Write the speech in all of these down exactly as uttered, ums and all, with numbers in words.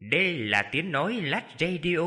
Đây là tiếng nói Lách Radio.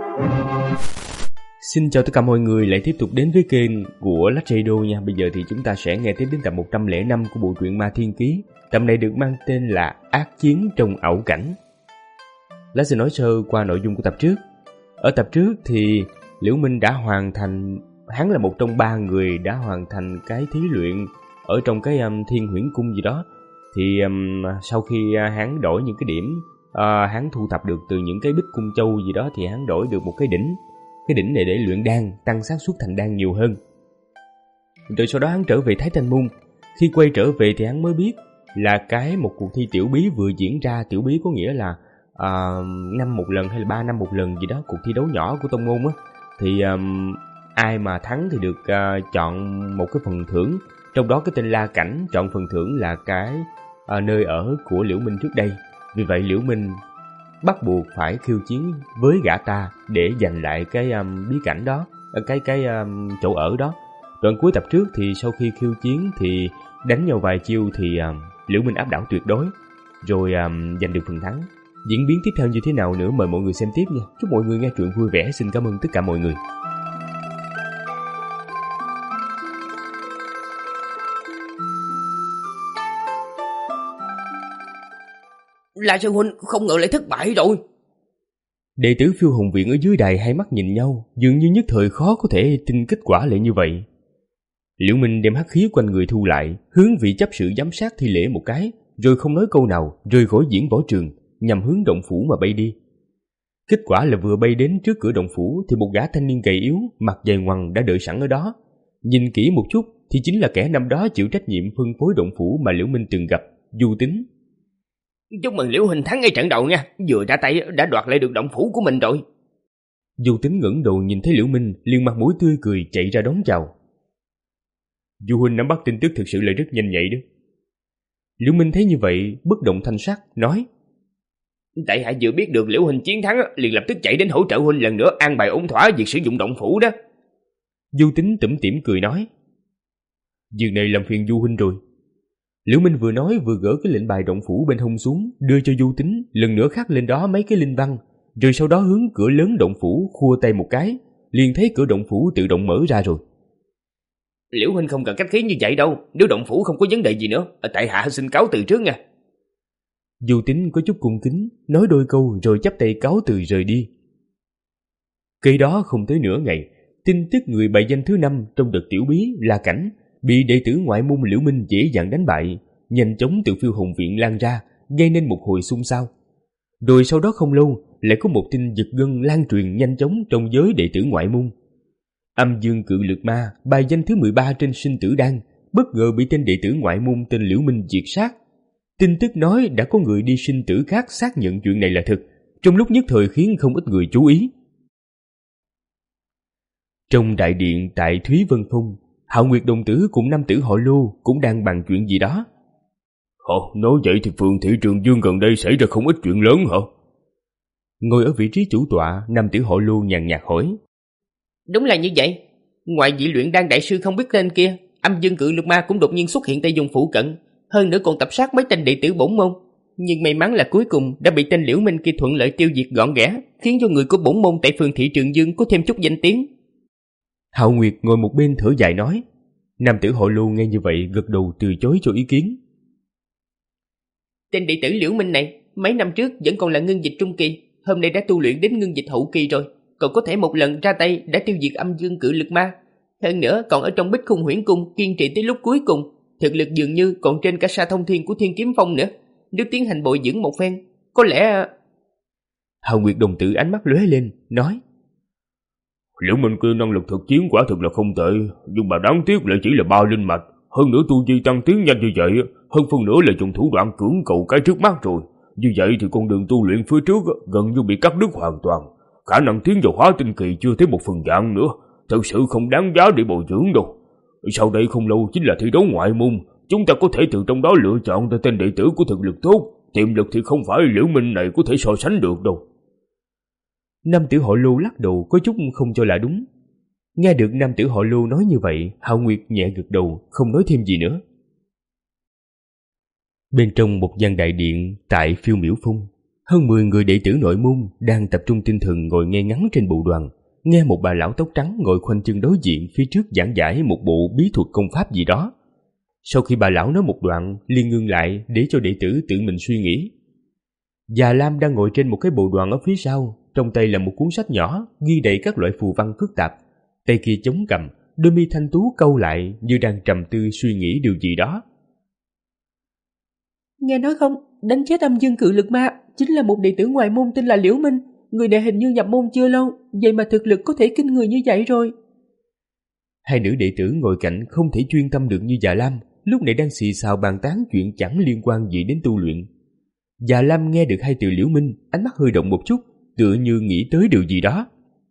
Xin chào tất cả mọi người lại tiếp tục đến với kênh của Lách Radio nha. Bây giờ thì chúng ta sẽ nghe tiếp đến tập một trăm lẻ năm của bộ truyện Ma Thiên Ký. Tập này được mang tên là Ác Chiến Trong Ảo Cảnh. Lách sẽ nói sơ qua nội dung của tập trước. Ở tập trước thì Liễu Minh đã hoàn thành, hắn là một trong ba người đã hoàn thành cái thí luyện ở trong cái um, Thiên Huyễn Cung gì đó. Thì um, sau khi uh, hắn đổi những cái điểm uh, hắn thu thập được từ những cái bích cung châu gì đó, thì hắn đổi được một cái đỉnh. Cái đỉnh này để luyện đan, tăng xác suất thành đan nhiều hơn. Rồi sau đó hắn trở về Thái Thanh Môn. Khi quay trở về thì hắn mới biết là cái một cuộc thi tiểu bí vừa diễn ra. Tiểu bí có nghĩa là uh, năm một lần hay là ba năm một lần gì đó, cuộc thi đấu nhỏ của tông môn á. Thì um, ai mà thắng thì được uh, chọn một cái phần thưởng. Trong đó cái tên La Cảnh chọn phần thưởng là cái uh, nơi ở của Liễu Minh trước đây. Vì vậy Liễu Minh bắt buộc phải khiêu chiến với gã ta để giành lại cái um, bí cảnh đó, cái cái um, chỗ ở đó. Đoạn cuối tập trước thì sau khi khiêu chiến thì đánh nhau vài chiêu thì um, Liễu Minh áp đảo tuyệt đối, rồi um, giành được phần thắng. Diễn biến tiếp theo như thế nào nữa mời mọi người xem tiếp nha. Chúc mọi người nghe truyện vui vẻ. Xin cảm ơn tất cả mọi người. La Sơn huynh không ngờ lại thất bại rồi. Đệ tử Phiêu Hồn Viện ở dưới đài hai mắt nhìn nhau, dường như nhất thời khó có thể tin kết quả lại như vậy. Liễu Minh đem hắc khí quanh người thu lại, hướng vị chấp sự giám sát thi lễ một cái, rồi không nói câu nào, rời khỏi diễn võ trường, nhằm hướng động phủ mà bay đi. Kết quả là vừa bay đến trước cửa động phủ thì một gã thanh niên gầy yếu, mặt dày ngoằng đã đợi sẵn ở đó. Nhìn kỹ một chút thì chính là kẻ năm đó chịu trách nhiệm phân phối động phủ mà Liễu Minh từng gặp, Du Tính. Chúc mừng Liễu huynh thắng ngay trận đầu nha, vừa ra tay đã đoạt lại được động phủ của mình rồi. Du Tính ngẩng đầu nhìn thấy Liễu Minh, liền mặt mũi tươi cười chạy ra đón chào. Du huynh nắm bắt tin tức thực sự là rất nhanh nhạy đó. Liễu Minh thấy như vậy, bất động thanh sắc nói: Tại hạ vừa biết được Liễu huynh chiến thắng, liền lập tức chạy đến hỗ trợ huynh lần nữa an bài ổn thỏa việc sử dụng động phủ đó. Du Tính tủm tỉm cười nói: Việc này làm phiền Du huynh rồi. Liễu Minh vừa nói vừa gỡ cái lệnh bài động phủ bên hông xuống, đưa cho Du Tính, lần nữa khắc lên đó mấy cái linh văn, rồi sau đó hướng cửa lớn động phủ khua tay một cái, liền thấy cửa động phủ tự động mở ra rồi. Liễu huynh không cần cách khí như vậy đâu, nếu động phủ không có vấn đề gì nữa, tại hạ xin cáo từ trước nha. Du Tính có chút cung kính, nói đôi câu rồi chắp tay cáo từ rời đi. Cây đó không tới nửa ngày, tin tức người bại danh thứ năm trong đợt tiểu bí La Cảnh bị đệ tử ngoại môn Liễu Minh dễ dàng đánh bại, nhanh chóng từ Phiêu Hồn Viện lan ra, gây nên một hồi xôn xao. Rồi sau đó không lâu, lại có một tin giật gân lan truyền nhanh chóng trong giới đệ tử ngoại môn. Âm Dương Cự Lực Ma, bài danh thứ mười ba trên sinh tử đan, bất ngờ bị tên đệ tử ngoại môn tên Liễu Minh diệt sát. Tin tức nói đã có người đi sinh tử khác xác nhận chuyện này là thật, trong lúc nhất thời khiến không ít người chú ý. Trong đại điện tại Thúy Vân Phong, Hạo Nguyệt đồng tử cùng nam tử họ Lô cũng đang bàn chuyện gì đó. Ồ, nói vậy thì phường thị Trường Dương gần đây xảy ra không ít chuyện lớn hả? Ngồi ở vị trí chủ tọa, nam tử họ Lô nhàn nhạt hỏi. Đúng là như vậy. Ngoài vị luyện đan đại sư không biết tên kia, Âm Dương Cự Lực Ma cũng đột nhiên xuất hiện tại vùng phụ cận, hơn nữa còn tập sát mấy tên đệ tử bổn môn. Nhưng may mắn là cuối cùng đã bị tên Liễu Minh kia thuận lợi tiêu diệt gọn ghẽ, khiến cho người của bổn môn tại phường thị Trường Dương có thêm chút danh tiếng. Hạo Nguyệt ngồi một bên thở dài nói. Nam tử họ Lô nghe như vậy gật đầu từ chối cho ý kiến. Tên đệ tử Liễu Minh này mấy năm trước vẫn còn là ngưng dịch trung kỳ, hôm nay đã tu luyện đến ngưng dịch hậu kỳ rồi, còn có thể một lần ra tay đã tiêu diệt Âm Dương Cự Lực Ma. Hơn nữa còn ở trong Bích Khung Huyễn Cung kiên trì tới lúc cuối cùng, thực lực dường như còn trên cả Sa Thông Thiên của Thiên Kiếm Phong nữa. Nếu tiến hành bồi dưỡng một phen, có lẽ... Hạo Nguyệt đồng tử ánh mắt lóe lên, nói. Liễu Minh kia năng lực thực chiến quả thực là không tệ, nhưng mà đáng tiếc lại chỉ là ba linh mạch. Hơn nữa tu vi tăng tiến nhanh như vậy, hơn phần nữa là dùng thủ đoạn cưỡng cầu cái trước mắt rồi. Như vậy thì con đường tu luyện phía trước gần như bị cắt đứt hoàn toàn. Khả năng tiến vào hóa tinh kỳ chưa thấy một phần vạn nữa, thật sự không đáng giá để bồi dưỡng đâu. Sau đây không lâu chính là thi đấu ngoại môn, chúng ta có thể từ trong đó lựa chọn ra tên đệ tử của thực lực tốt, tiềm lực thì không phải Liễu Minh này có thể so sánh được đâu. Nam tử họ Lô lắc đầu có chút không cho là đúng. Nghe được nam tử họ Lô nói như vậy, Hạo Nguyệt nhẹ gật đầu, không nói thêm gì nữa. Bên trong một gian đại điện tại Phiêu Miểu Phong, Hơn mười người đệ tử nội môn đang tập trung tinh thần ngồi nghe ngắn trên bộ đoàn, nghe một bà lão tóc trắng ngồi khoanh chân đối diện phía trước giảng giải một bộ bí thuật công pháp gì đó. Sau khi bà lão nói một đoạn, liền ngưng lại để cho đệ tử tự mình suy nghĩ. Già Lam đang ngồi trên một cái bộ đoàn ở phía sau, trong tay là một cuốn sách nhỏ ghi đầy các loại phù văn phức tạp, tay kia chống cằm, đôi mi thanh tú cau lại như đang trầm tư suy nghĩ điều gì đó. Nghe nói không, đánh chết âm dương cự lực ma chính là một đệ tử ngoại môn tên là Liễu Minh. Người này hình như nhập môn chưa lâu, vậy mà thực lực có thể kinh người như vậy rồi. Hai nữ đệ tử ngồi cạnh không thể chuyên tâm được như Già Lam, lúc này đang xì xào bàn tán chuyện chẳng liên quan gì đến tu luyện. Già Lam nghe được hai từ Liễu Minh, ánh mắt hơi động một chút, tựa như nghĩ tới điều gì đó.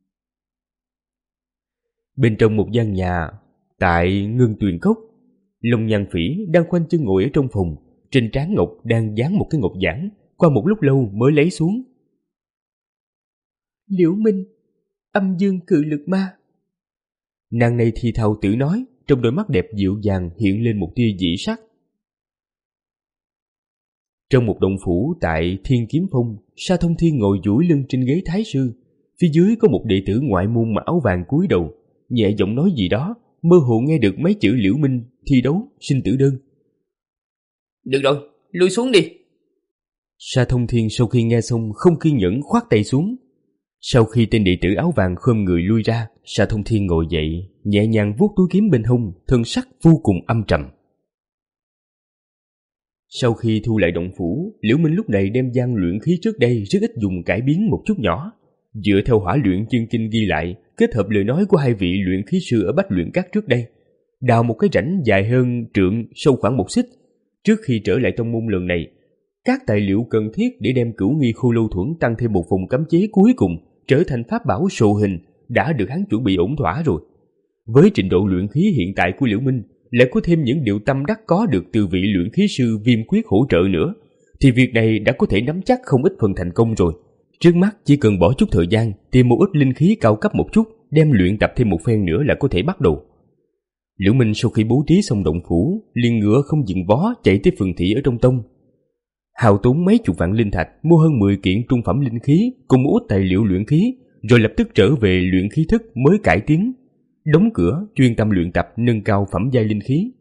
Bên trong một gian nhà, tại Ngân Tuyền Cốc, Long Nhan Phỉ đang khoanh chân ngồi ở trong phòng, trên trán ngọc đang dán một cái ngọc giản, qua một lúc lâu mới lấy xuống. Liễu Minh, âm dương cự lực ma. Nàng này thì thào tự nói, trong đôi mắt đẹp dịu dàng hiện lên một tia dị sắc. Trong một động phủ tại Thiên Kiếm Phong, Sa Thông Thiên ngồi duỗi lưng trên ghế thái sư, phía dưới có một đệ tử ngoại môn mặc áo vàng cúi đầu, nhẹ giọng nói gì đó, mơ hồ nghe được mấy chữ Liễu Minh thi đấu sinh tử đơn. Được rồi, lui xuống đi. Sa Thông Thiên sau khi nghe xong không kiên nhẫn khoát tay xuống. Sau khi tên đệ tử áo vàng khom người lui ra, Sa Thông Thiên ngồi dậy, nhẹ nhàng vuốt túi kiếm bên hông, thân sắc vô cùng âm trầm. Sau khi thu lại động phủ, Liễu Minh lúc này đem gian luyện khí trước đây rất ít dùng cải biến một chút nhỏ, dựa theo hỏa luyện chân kinh ghi lại, kết hợp lời nói của hai vị luyện khí sư ở Bách Luyện Các trước đây, đào một cái rãnh dài hơn trượng, sâu khoảng một xích. Trước khi trở lại trong môn lần này, các tài liệu cần thiết để đem Cửu Nghi Khô Lâu Thuẫn tăng thêm một vùng cấm chế cuối cùng trở thành pháp bảo sồ hình đã được hắn chuẩn bị ổn thỏa rồi. Với trình độ luyện khí hiện tại của Liễu Minh, lại có thêm những điều tâm đắc có được từ vị luyện khí sư Viêm Quyết hỗ trợ nữa, thì việc này đã có thể nắm chắc không ít phần thành công rồi. Trước mắt chỉ cần bỏ chút thời gian, tìm một ít linh khí cao cấp một chút, đem luyện tập thêm một phen nữa là có thể bắt đầu. Liễu Minh sau khi bố trí xong động phủ, liền ngựa không dừng vó chạy tới phường thị ở trong tông. Hào tốn mấy chục vạn linh thạch mua hơn mười kiện trung phẩm linh khí cùng một ít tài liệu luyện khí, rồi lập tức trở về luyện khí thức mới cải tiến, đóng cửa chuyên tâm luyện tập nâng cao phẩm giai linh khí.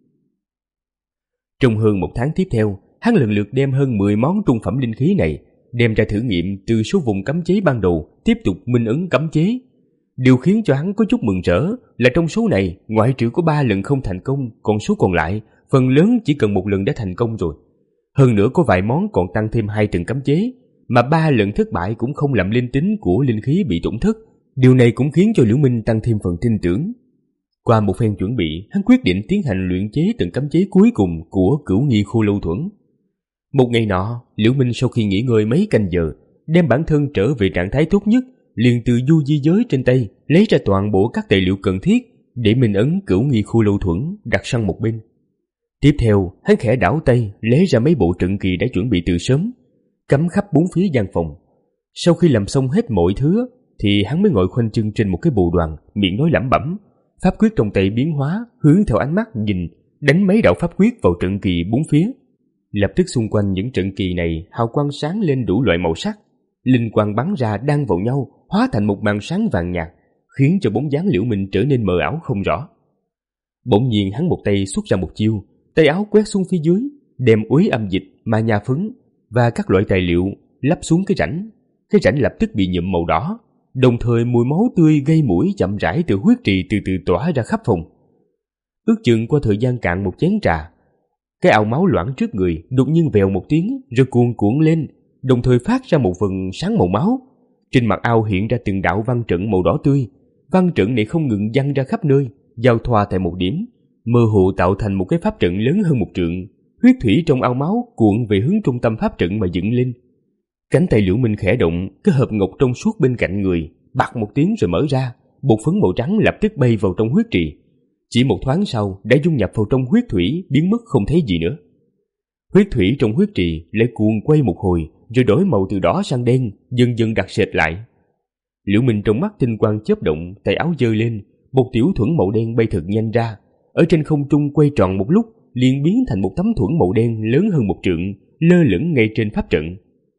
Trong hơn một tháng tiếp theo, hắn lần lượt đem hơn mười món trung phẩm linh khí này đem ra thử nghiệm từ số vùng cấm chế ban đầu, tiếp tục minh ấn cấm chế. Điều khiến cho hắn có chút mừng rỡ là trong số này, ngoại trừ có ba lần không thành công, còn số còn lại phần lớn chỉ cần một lần đã thành công rồi. Hơn nữa có vài món còn tăng thêm hai tầng cấm chế, mà ba lần thất bại cũng không làm linh tính của linh khí bị tổn thất. Điều này cũng khiến cho Liễu Minh tăng thêm phần tin tưởng. Qua một phen chuẩn bị, hắn quyết định tiến hành luyện chế tầng cấm chế cuối cùng của Cửu Nghi Khô Lâu Thuẫn. Một ngày nọ, Liễu Minh sau khi nghỉ ngơi mấy canh giờ, đem bản thân trở về trạng thái tốt nhất, liền từ du di giới trên tay lấy ra toàn bộ các tài liệu cần thiết để minh ấn Cửu Nghi Khô Lâu Thuẫn đặt sang một bên. Tiếp theo, hắn khẽ đảo tay lấy ra mấy bộ trận kỳ đã chuẩn bị từ sớm, cắm khắp bốn phía gian phòng. Sau khi làm xong hết mọi thứ, thì hắn mới ngồi khoanh chân trên một cái bồ đoàn, miệng nói lẩm bẩm, pháp quyết trong tay biến hóa, hướng theo ánh mắt nhìn, đánh mấy đạo pháp quyết vào trận kỳ bốn phía. Lập tức xung quanh những trận kỳ này hào quang sáng lên đủ loại màu sắc, linh quang bắn ra đan vào nhau, hóa thành một màn sáng vàng nhạt, khiến cho bóng dáng Liễu Minh trở nên mờ ảo không rõ. Bỗng nhiên hắn một tay xuất ra một chiêu, tay áo quét xuống phía dưới, đem uế âm dịch, ma nha phấn và các loại tài liệu lắp xuống cái rãnh. Cái rãnh lập tức bị nhuộm màu đỏ, đồng thời mùi máu tươi gây mũi chậm rãi từ huyết trì từ từ tỏa ra khắp phòng. Ước chừng qua thời gian cạn một chén trà, cái ao máu loãng trước người đột nhiên vèo một tiếng rồi cuồn cuộn lên, đồng thời phát ra một vầng sáng màu máu. Trên mặt ao hiện ra từng đạo văn trận màu đỏ tươi, văn trận này không ngừng văng ra khắp nơi, giao thoa tại một điểm, mơ hồ tạo thành một cái pháp trận lớn hơn một trượng. Huyết thủy trong ao máu cuộn về hướng trung tâm pháp trận mà dựng lên. Cánh tay Liễu Minh khẽ động, cái hộp ngọc trong suốt bên cạnh người bạc một tiếng rồi mở ra, bột phấn màu trắng lập tức bay vào trong huyết trì. Chỉ một thoáng sau đã dung nhập vào trong huyết thủy, biến mất không thấy gì nữa. Huyết thủy trong huyết trì lại cuộn quay một hồi, rồi đổi màu từ đỏ sang đen, dần dần đặc sệt lại. Liễu Minh trong mắt tinh quang chớp động, tay áo giơ lên, một tiểu thuẫn màu đen bay thật nhanh ra, ở trên không trung quay tròn một lúc, liền biến thành một tấm thuẫn màu đen lớn hơn một trượng, lơ lửng ngay trên pháp trận.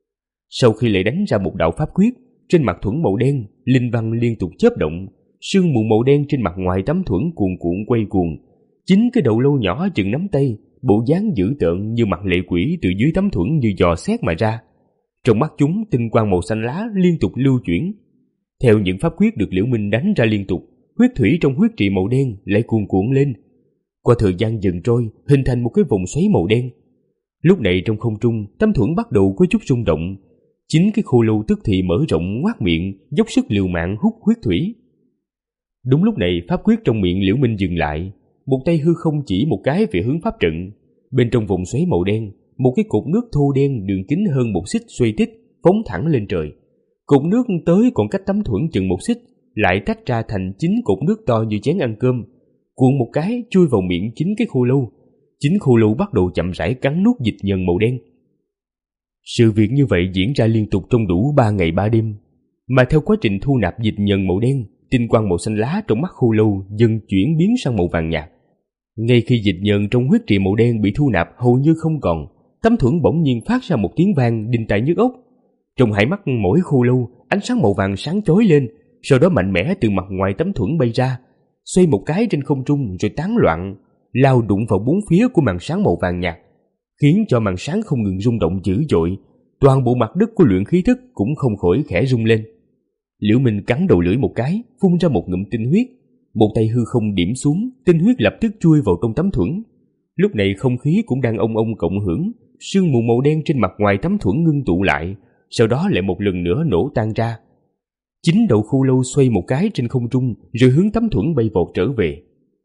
Sau khi lại đánh ra một đạo pháp quyết, trên mặt thuẫn màu đen, linh văn liên tục chớp động, sương mù màu đen trên mặt ngoài tấm thuẫn cuồn cuộn quay cuồng. Chính cái đầu lâu nhỏ chừng nắm tay, bộ dáng dữ tợn như mặt lệ quỷ từ dưới tấm thuẫn như dò xét mà ra. Trong mắt chúng, tinh quang màu xanh lá liên tục lưu chuyển. Theo những pháp quyết được Liễu Minh đánh ra liên tục, huyết thủy trong huyết trì màu đen lại cuồn cuộn lên. Qua thời gian dần trôi, hình thành một cái vòng xoáy màu đen. Lúc này trong không trung, tấm thuẫn bắt đầu có chút rung động. Chính cái khô lâu tức thì mở rộng ngoác miệng, dốc sức liều mạng hút huyết thủy. Đúng lúc này, pháp quyết trong miệng Liễu Minh dừng lại, một tay hư không chỉ một cái về hướng pháp trận. Bên trong vòng xoáy màu đen, một cái cột nước thô đen đường kính hơn một xích xoay tít, phóng thẳng lên trời. Cột nước tới còn cách tấm thuẫn chừng một xích, lại tách ra thành chín cột nước to như chén ăn cơm, cuộn một cái chui vào miệng chính cái khô lâu. Chính khô lâu bắt đầu chậm rãi cắn nuốt dịch nhờn màu đen. Sự việc như vậy diễn ra liên tục trong đủ ba ngày ba đêm, mà theo quá trình thu nạp dịch nhờn màu đen, tinh quang màu xanh lá trong mắt khô lâu dần chuyển biến sang màu vàng nhạt. Ngay khi dịch nhờn trong huyết trì màu đen bị thu nạp hầu như không còn, tấm thuẫn bỗng nhiên phát ra một tiếng vang đinh tai nhức óc. Trong hai mắt mỗi khô lâu, ánh sáng màu vàng sáng chói lên, sau đó mạnh mẽ từ mặt ngoài tấm thuẫn bay ra, xoay một cái trên không trung rồi tán loạn, lao đụng vào bốn phía của màn sáng màu vàng nhạt, khiến cho màn sáng không ngừng rung động dữ dội. Toàn bộ mặt đất của luyện khí thức cũng không khỏi khẽ rung lên. Liễu Minh cắn đầu lưỡi một cái, phun ra một ngụm tinh huyết. Một tay hư không điểm xuống, tinh huyết lập tức chui vào trong tấm thuẫn. Lúc này không khí cũng đang ông ông cộng hưởng, sương mù màu đen trên mặt ngoài tấm thuẫn ngưng tụ lại, sau đó lại một lần nữa nổ tan ra. Chính đầu khô lâu xoay một cái trên không trung, rồi hướng tấm thuẫn bay vọt trở về.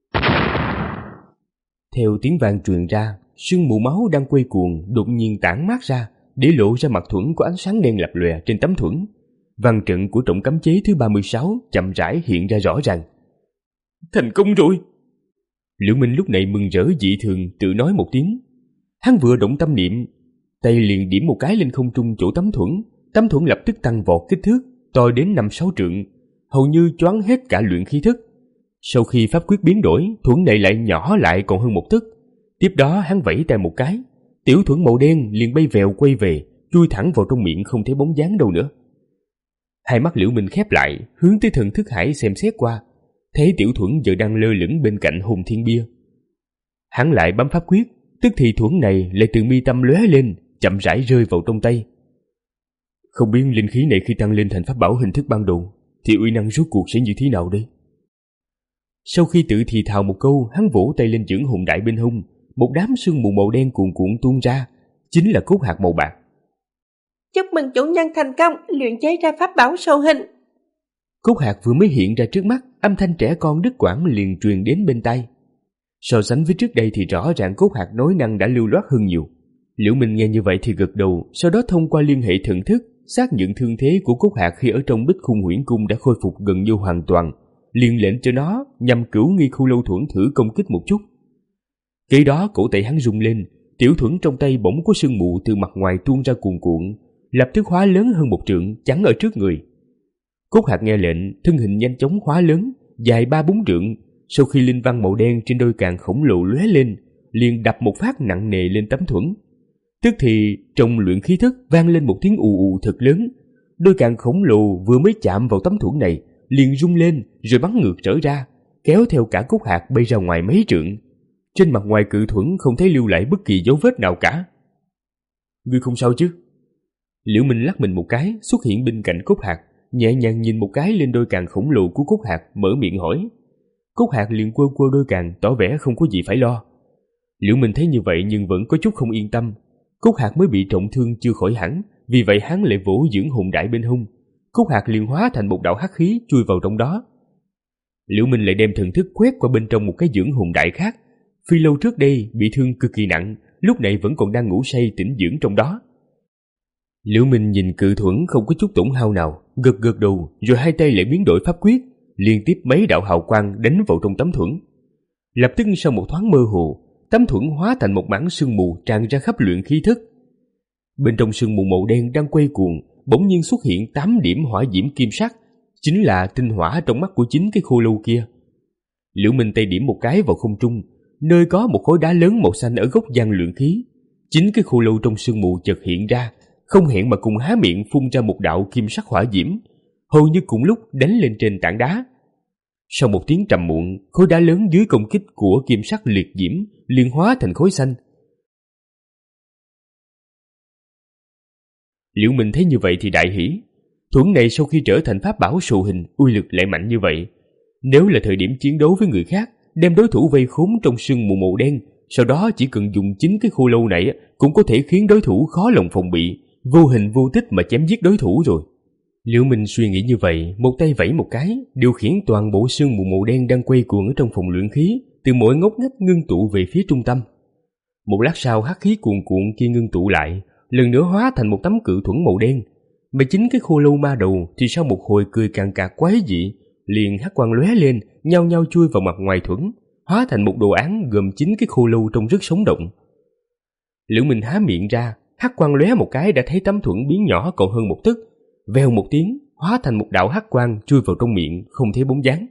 Theo tiếng vang truyền ra, sương mù máu đang quay cuồng đột nhiên tản mát ra, để lộ ra mặt thuẫn có ánh sáng đen lập lòe trên tấm thuẫn. Văn trận của trọng cấm chế thứ ba mươi sáu chậm rãi hiện ra rõ ràng. Thành công rồi! Liễu Minh lúc này mừng rỡ dị thường, tự nói một tiếng. Hắn vừa động tâm niệm, tay liền điểm một cái lên không trung chỗ tấm thuẫn. Tấm thuẫn lập tức tăng vọt kích thước, to đến năm sáu trượng, hầu như choán hết cả luyện khí thức. Sau khi pháp quyết biến đổi, thuẫn này lại nhỏ lại còn hơn một tấc. Tiếp đó hắn vẫy tay một cái, tiểu thuẫn màu đen liền bay vèo quay về, chui thẳng vào trong miệng không thấy bóng dáng đâu nữa. Hai mắt Liễu Minh khép lại, hướng tới thần thức hải xem xét qua, thấy tiểu thuẫn giờ đang lơ lửng bên cạnh hồn thiên bia. Hắn lại bấm pháp quyết, tức thì thuẫn này lại từ mi tâm lóe lên, chậm rãi rơi vào trong tay. Không biết linh khí này khi tăng lên thành pháp bảo hình thức ban đầu, thì uy năng rốt cuộc sẽ như thế nào đây? Sau khi tự thì thào một câu, hắn vỗ tay lên dưỡng hồn đại bên hông, một đám sương mù màu đen cuồn cuộn tuôn ra, chính là cốt hạt màu bạc. Chúc mừng chủ nhân thành công luyện chế ra pháp bảo sâu hình. Cốt hạt vừa mới hiện ra trước mắt, âm thanh trẻ con đứt quãng liền truyền đến bên tai. So sánh với trước đây thì rõ ràng cốt hạt nói năng đã lưu loát hơn nhiều. Liễu Minh nghe như vậy thì gật đầu, sau đó thông qua liên hệ thần thức xác nhận thương thế của cốt hạt khi ở trong Bích Khung Huyễn Cung đã khôi phục gần như hoàn toàn, liền lệnh cho nó nhằm cửu nghi khu lâu thuẫn thử công kích một chút. Kế đó cổ tay hắn rung lên, tiểu thuẫn trong tay bỗng có sương mù từ mặt ngoài tuôn ra cuồn cuộn, lập tức hóa lớn hơn một trượng, chắn ở trước người. Cốt hạt nghe lệnh, thân hình nhanh chóng hóa lớn, dài ba bốn trượng. Sau khi linh văn màu đen trên đôi càng khổng lồ lóe lên, liền đập một phát nặng nề lên tấm thuẫn. Tức thì trong luyện khí thức vang lên một tiếng ù ù thật lớn. Đôi càng khổng lồ vừa mới chạm vào tấm thuẫn này, liền rung lên rồi bắn ngược trở ra, kéo theo cả cốt hạt bay ra ngoài mấy trượng. Trên mặt ngoài cự thuẫn không thấy lưu lại bất kỳ dấu vết nào cả. Ngươi không sao chứ? Liễu Minh lắc mình một cái, xuất hiện bên cạnh cốt hạt, nhẹ nhàng nhìn một cái lên đôi càng khổng lồ của cốt hạt, mở miệng hỏi. Cốt hạt liền quơ quơ đôi càng, tỏ vẻ không có gì phải lo. Liễu Minh thấy như vậy nhưng vẫn có chút không yên tâm. Cốt hạt mới bị trọng thương chưa khỏi hẳn, vì vậy hắn lại vỗ dưỡng hồn đại bên hông. Cốt hạt liền hóa thành một đạo hắc khí chui vào trong đó. Liễu Minh lại đem thần thức quét qua bên trong một cái dưỡng hồn đại khác. Phi lâu trước đây bị thương cực kỳ nặng, lúc này vẫn còn đang ngủ say tĩnh dưỡng trong đó. Liễu Minh nhìn cự thuẫn không có chút tổn hao nào, gật gật đầu, rồi hai tay lại biến đổi pháp quyết, liên tiếp mấy đạo hào quang đánh vào trong tấm thuẫn. Lập tức sau một thoáng mơ hồ, tấm thuẫn hóa thành một mảng sương mù tràn ra khắp luyện khí thức. Bên trong sương mù màu đen đang quay cuồng, bỗng nhiên xuất hiện tám điểm hỏa diễm kim sắc, chính là tinh hỏa trong mắt của chính cái khô lâu kia. Liễu Minh tay điểm một cái vào không trung, nơi có một khối đá lớn màu xanh ở gốc gian luyện khí. Chính cái khô lâu trong sương mù chợt hiện ra, không hẹn mà cùng há miệng phun ra một đạo kim sắc hỏa diễm, hầu như cùng lúc đánh lên trên tảng đá. Sau một tiếng trầm muộn, khối đá lớn dưới công kích của kim sắc liệt diễm liền hóa thành khối xanh. Liễu Minh thấy như vậy thì đại hỉ. Thuẫn này sau khi trở thành pháp bảo sù hình, uy lực lại mạnh như vậy. Nếu là thời điểm chiến đấu với người khác, đem đối thủ vây khốn trong sương mù màu đen, sau đó chỉ cần dùng chính cái khô lâu này cũng có thể khiến đối thủ khó lòng phòng bị, vô hình vô tích mà chém giết đối thủ rồi. Liễu Minh suy nghĩ như vậy, một tay vẫy một cái, điều khiển toàn bộ sương mù màu đen đang quay cuồng ở trong phòng luyện khí, từ mỗi ngóc ngách ngưng tụ về phía trung tâm. Một lát sau, hắc khí cuồn cuộn kia ngưng tụ lại, lần nữa hóa thành một tấm cự thuẫn màu đen. Mà chính cái khô lâu ma đầu thì sau một hồi cười càng cà quái dị, liền hắc quang lóe lên, nhao nhao chui vào mặt ngoài thuẫn, hóa thành một đồ án gồm chính cái khô lâu trông rất sống động. Liễu Minh há miệng ra, hắc quang lóe một cái đã thấy tấm thuẫn biến nhỏ còn hơn một tấc, vèo một tiếng, hóa thành một đạo hắc quang chui vào trong miệng, không thấy bóng dáng.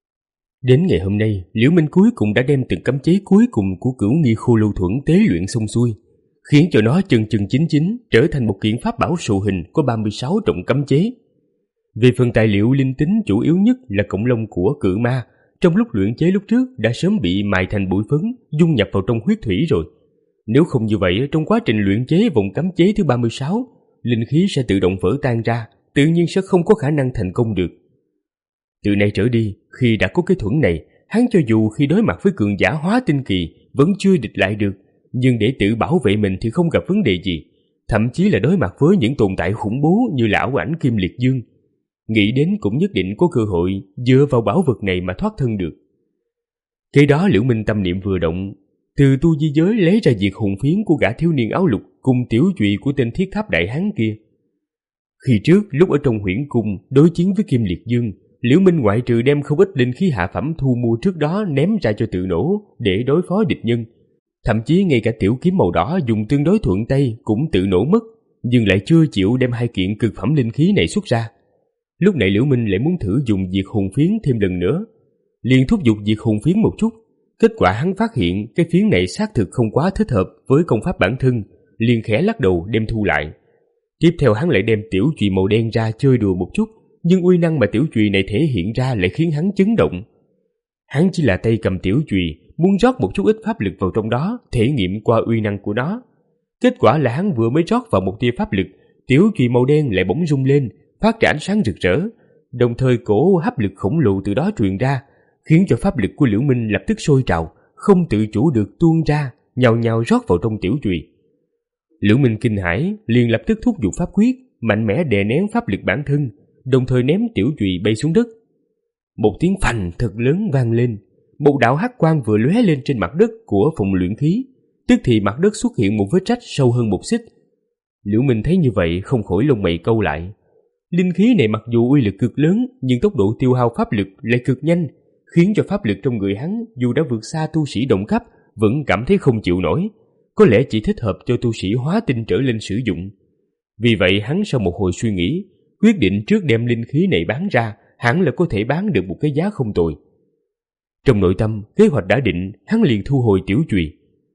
Đến ngày hôm nay, Liễu Minh cuối cùng đã đem từng cấm chế cuối cùng của Cửu Nghi Khô Lâu Thuẫn tế luyện xong xuôi, khiến cho nó chân chân chính chính trở thành một kiện pháp bảo sù hình có ba mươi sáu trọng cấm chế. Về phần tài liệu linh tính chủ yếu nhất là cọng lông của cự ma, trong lúc luyện chế lúc trước đã sớm bị mài thành bụi phấn, dung nhập vào trong huyết thủy rồi. Nếu không như vậy, trong quá trình luyện chế vòng cấm chế thứ ba mươi sáu, linh khí sẽ tự động vỡ tan ra, tự nhiên sẽ không có khả năng thành công được. Từ nay trở đi, khi đã có cái thuẫn này, hắn cho dù khi đối mặt với cường giả hóa tinh kỳ vẫn chưa địch lại được, nhưng để tự bảo vệ mình thì không gặp vấn đề gì, thậm chí là đối mặt với những tồn tại khủng bố như là ảo ảnh Kim Liệt Dương, nghĩ đến cũng nhất định có cơ hội dựa vào bảo vật này mà thoát thân được. Kế đó Liễu Minh tâm niệm vừa động, từ tu di giới lấy ra diệt hồn phiến của gã thiếu niên áo lục cùng tiểu trụy của tên thiết tháp đại hán kia. Khi trước, lúc ở trong huyễn cung đối chiến với Kim Liệt Dương, Liễu Minh ngoại trừ đem không ít linh khí hạ phẩm thu mua trước đó ném ra cho tự nổ để đối phó địch nhân, thậm chí ngay cả tiểu kiếm màu đỏ dùng tương đối thuận tay cũng tự nổ mất, nhưng lại chưa chịu đem hai kiện cực phẩm linh khí này xuất ra. Lúc này Liễu Minh lại muốn thử dùng diệt hồn phiến thêm lần nữa, liền thúc giục diệt hồn phiến một chút. Kết quả hắn phát hiện cái phiến này xác thực không quá thích hợp với công pháp bản thân, liền khẽ lắc đầu đem thu lại. Tiếp theo hắn lại đem tiểu chùy màu đen ra chơi đùa một chút, nhưng uy năng mà tiểu chùy này thể hiện ra lại khiến hắn chấn động. Hắn chỉ là tay cầm tiểu chùy, muốn rót một chút ít pháp lực vào trong đó, thể nghiệm qua uy năng của nó. Kết quả là hắn vừa mới rót vào một tia pháp lực, tiểu chùy màu đen lại bỗng rung lên, phát ra ánh sáng rực rỡ, đồng thời cổ hấp lực khổng lồ từ đó truyền ra, khiến cho pháp lực của Liễu Minh lập tức sôi trào, không tự chủ được tuôn ra, nhào nhào rót vào trong tiểu chùy. Liễu Minh kinh hãi, liền lập tức thúc giục pháp quyết, mạnh mẽ đè nén pháp lực bản thân, đồng thời ném tiểu chùy bay xuống đất. Một tiếng phành thật lớn vang lên, một đạo hắc quang vừa lóe lên trên mặt đất của phòng luyện khí, tức thì mặt đất xuất hiện một vết rách sâu hơn một xích. Liễu Minh thấy như vậy không khỏi lông mày câu lại. Linh khí này mặc dù uy lực cực lớn, nhưng tốc độ tiêu hao pháp lực lại cực nhanh, khiến cho pháp lực trong người hắn dù đã vượt xa tu sĩ đồng cấp vẫn cảm thấy không chịu nổi, có lẽ chỉ thích hợp cho tu sĩ hóa tinh trở lên sử dụng. Vì vậy hắn sau một hồi suy nghĩ, quyết định trước đem linh khí này bán ra, hẳn là có thể bán được một cái giá không tồi. Trong nội tâm, kế hoạch đã định, hắn liền thu hồi tiểu chùy.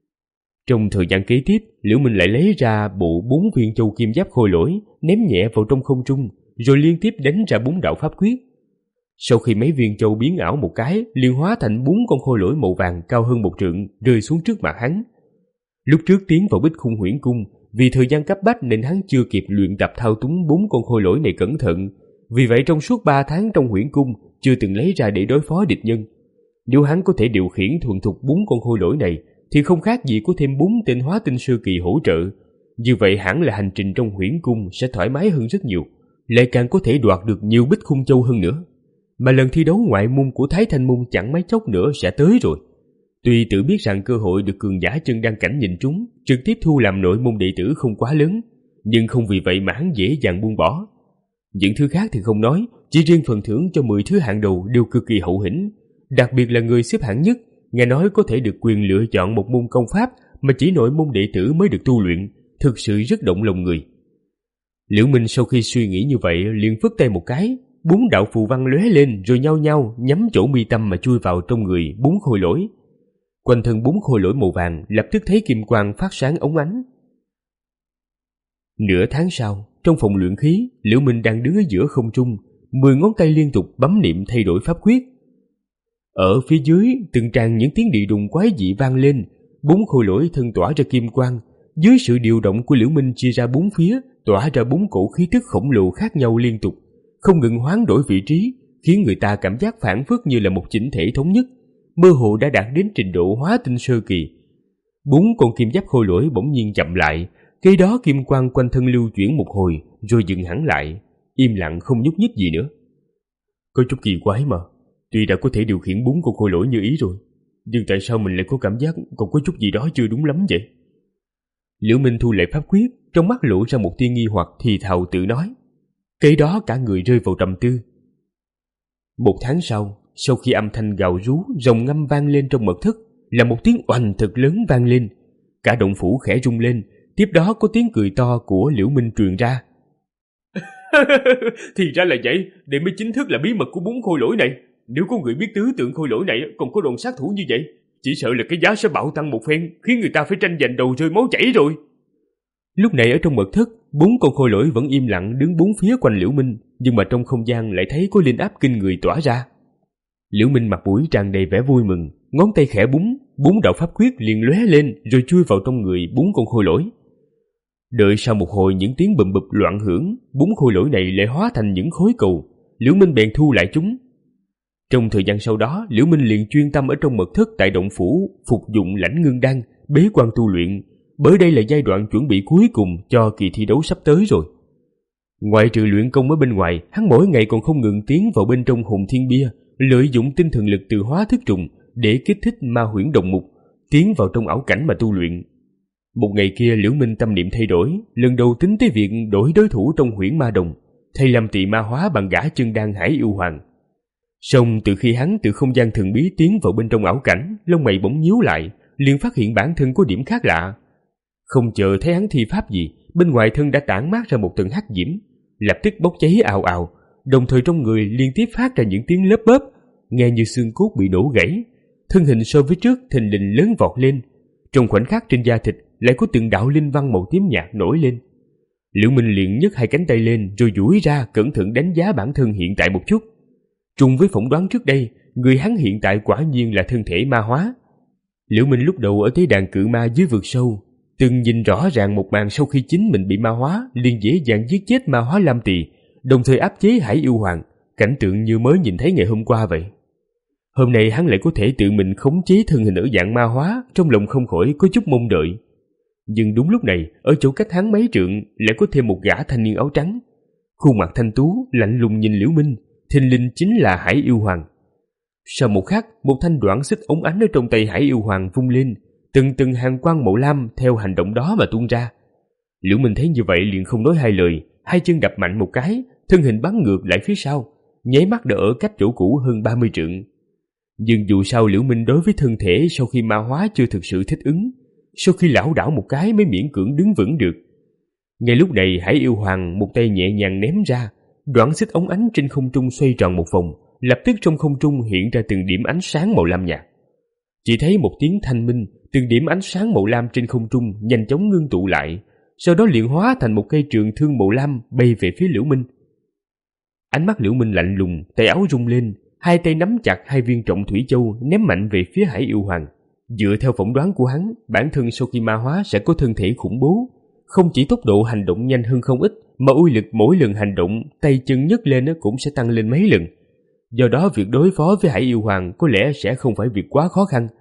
Trong thời gian kế tiếp, Liễu Minh lại lấy ra bộ bốn viên châu kim giáp khôi lỗi, ném nhẹ vào trong không trung, rồi liên tiếp đánh ra bốn đạo pháp quyết. Sau khi mấy viên châu biến ảo một cái, liền hóa thành bốn con khôi lỗi màu vàng cao hơn một trượng rơi xuống trước mặt hắn. Lúc trước tiến vào Bích Khung Huyễn Cung, vì thời gian cấp bách nên hắn chưa kịp luyện tập thao túng bốn con khôi lỗi này cẩn thận, vì vậy trong suốt ba tháng trong Huyễn Cung chưa từng lấy ra để đối phó địch nhân. Nếu hắn có thể điều khiển thuần thục bốn con khôi lỗi này, thì không khác gì có thêm bốn tên hóa tinh sơ kỳ hỗ trợ. Như vậy hẳn là hành trình trong Huyễn Cung sẽ thoải mái hơn rất nhiều, lại càng có thể đoạt được nhiều Bích Khung Châu hơn nữa. Mà lần thi đấu ngoại môn của Thái Thanh Môn chẳng mấy chốc nữa sẽ tới rồi. Tuy tự biết rằng cơ hội được cường giả chân đăng cảnh nhìn trúng, trực tiếp thu làm nội môn đệ tử không quá lớn, nhưng không vì vậy mà hắn dễ dàng buông bỏ. Những thứ khác thì không nói, chỉ riêng phần thưởng cho mười thứ hạng đầu đều cực kỳ hậu hĩnh, đặc biệt là người xếp hạng nhất, nghe nói có thể được quyền lựa chọn một môn công pháp mà chỉ nội môn đệ tử mới được tu luyện, thực sự rất động lòng người. Liễu Minh sau khi suy nghĩ như vậy liền phất tay một cái, bốn đạo phù văn lóe lên rồi nhau nhau nhắm chỗ mi tâm mà chui vào trong người bốn khôi lỗi. Quanh thân bốn khôi lỗi màu vàng lập tức thấy kim quang phát sáng óng ánh. Nửa tháng sau, trong phòng luyện khí, Liễu Minh đang đứng ở giữa không trung, mười ngón tay liên tục bấm niệm thay đổi pháp quyết. Ở phía dưới, từng tràn những tiếng địa đùng quái dị vang lên, bốn khôi lỗi thân tỏa ra kim quang, dưới sự điều động của Liễu Minh chia ra bốn phía, tỏa ra bốn cổ khí tức khổng lồ khác nhau liên tục, không ngừng hoán đổi vị trí, khiến người ta cảm giác phảng phất như là một chỉnh thể thống nhất, mơ hồ đã đạt đến trình độ hóa tinh sơ kỳ. Bốn con kim giáp khôi lỗi bỗng nhiên chậm lại, kế đó kim quang quanh thân lưu chuyển một hồi, rồi dừng hẳn lại, im lặng không nhúc nhích gì nữa. Có chút kỳ quái mà, tuy đã có thể điều khiển bốn con khôi lỗi như ý rồi, nhưng tại sao mình lại có cảm giác còn có chút gì đó chưa đúng lắm vậy? Liễu Minh thu lại pháp quyết, trong mắt lộ ra một tia nghi hoặc thì thào tự nói. Kế đó cả người rơi vào trầm tư. Một tháng sau, sau khi âm thanh gào rú, rồng ngâm vang lên trong mật thất, là một tiếng oanh thật lớn vang lên. Cả động phủ khẽ rung lên, tiếp đó có tiếng cười to của Liễu Minh truyền ra. Thì ra là vậy, đây mới chính thức là bí mật của bốn khôi lỗi này. Nếu có người biết tứ tượng khôi lỗi này còn có đòn sát thủ như vậy, chỉ sợ là cái giá sẽ bạo tăng một phen, khiến người ta phải tranh giành đầu rơi máu chảy rồi. Lúc này ở trong mật thất, bốn con khôi lỗi vẫn im lặng đứng bốn phía quanh Liễu Minh, nhưng mà trong không gian lại thấy có linh áp kinh người tỏa ra. Liễu Minh mặt mũi tràn đầy vẻ vui mừng, ngón tay khẽ búng, bốn đạo pháp quyết liền lóe lên rồi chui vào trong người bốn con khôi lỗi. Đợi sau một hồi những tiếng bùm bụp loạn hưởng, bốn khôi lỗi này lại hóa thành những khối cầu. Liễu Minh bèn thu lại chúng. Trong thời gian sau đó, Liễu Minh liền chuyên tâm ở trong mật thất tại động phủ, phục dụng lãnh ngưng đan, bế quan tu luyện, bởi đây là giai đoạn chuẩn bị cuối cùng cho kỳ thi đấu sắp tới rồi. Ngoài trừ luyện công ở bên ngoài, hắn mỗi ngày còn không ngừng tiến vào bên trong hồn thiên bia, lợi dụng tinh thần lực từ hóa thức trùng để kích thích ma huyễn đồng mục, tiến vào trong ảo cảnh mà tu luyện. Một ngày kia, Liễu Minh tâm niệm thay đổi, lần đầu tính tới việc đổi đối thủ trong huyễn ma đồng, thay làm tị ma hóa bằng gã chân đan Hải Yêu Hoàng. Song từ khi hắn từ không gian thần bí tiến vào bên trong ảo cảnh, lông mày bỗng nhíu lại, liền phát hiện bản thân có điểm khác lạ. Không chờ thấy hắn thi pháp gì, bên ngoài thân đã tản mát ra một tầng hắc diễm, lập tức bốc cháy ào ào, đồng thời trong người liên tiếp phát ra những tiếng lớp bớp, nghe như xương cốt bị nổ gãy. Thân hình so với trước thình lình lớn vọt lên, trong khoảnh khắc trên da thịt lại có từng đạo linh văn màu tím nhạt nổi lên. Liễu Minh liền nhấc hai cánh tay lên rồi duỗi ra cẩn thận đánh giá bản thân hiện tại một chút. Trùng với phỏng đoán trước đây, người hắn hiện tại quả nhiên là thân thể ma hóa. Liễu Minh lúc đầu ở tế đàn cự ma dưới vực sâu, từng nhìn rõ ràng một màn sau khi chính mình bị ma hóa, liền dễ dàng giết chết ma hóa Lam Tỳ, đồng thời áp chế Hải Yêu Hoàng, cảnh tượng như mới nhìn thấy ngày hôm qua vậy. Hôm nay hắn lại có thể tự mình khống chế thân hình ở dạng ma hóa, trong lòng không khỏi có chút mong đợi. Nhưng đúng lúc này, ở chỗ cách hắn mấy trượng lại có thêm một gã thanh niên áo trắng, khuôn mặt thanh tú, lạnh lùng nhìn Liễu Minh, thình lình chính là Hải Yêu Hoàng. Sau một khắc, một thanh đoạn xích ống ánh ở trong tay Hải Yêu Hoàng vung lên, từng từng hàng quang màu lam theo hành động đó mà tuôn ra. Liễu Minh thấy như vậy liền không nói hai lời, hai chân đập mạnh một cái, thân hình bắn ngược lại phía sau, nháy mắt đã ở cách chỗ cũ hơn ba mươi trượng. Nhưng dù sao Liễu Minh đối với thân thể sau khi ma hóa chưa thực sự thích ứng, sau khi lảo đảo một cái mới miễn cưỡng đứng vững được. Ngay lúc này Hải Yêu Hoàng một tay nhẹ nhàng ném ra, đoạn xích ống ánh trên không trung xoay tròn một vòng, lập tức trong không trung hiện ra từng điểm ánh sáng màu lam nhạt. Chỉ thấy một tiếng thanh minh, từng điểm ánh sáng màu lam trên không trung nhanh chóng ngưng tụ lại, sau đó liền hóa thành một cây trường thương màu lam bay về phía Liễu Minh. Ánh mắt Liễu Minh lạnh lùng, tay áo rung lên, hai tay nắm chặt hai viên trọng thủy châu ném mạnh về phía Hải Yêu Hoàng. Dựa theo phỏng đoán của hắn, bản thân sau khi ma hóa sẽ có thân thể khủng bố, không chỉ tốc độ hành động nhanh hơn không ít, mà uy lực mỗi lần hành động tay chân nhấc lên cũng sẽ tăng lên mấy lần. Do đó việc đối phó với Hải Yêu Hoàng có lẽ sẽ không phải việc quá khó khăn.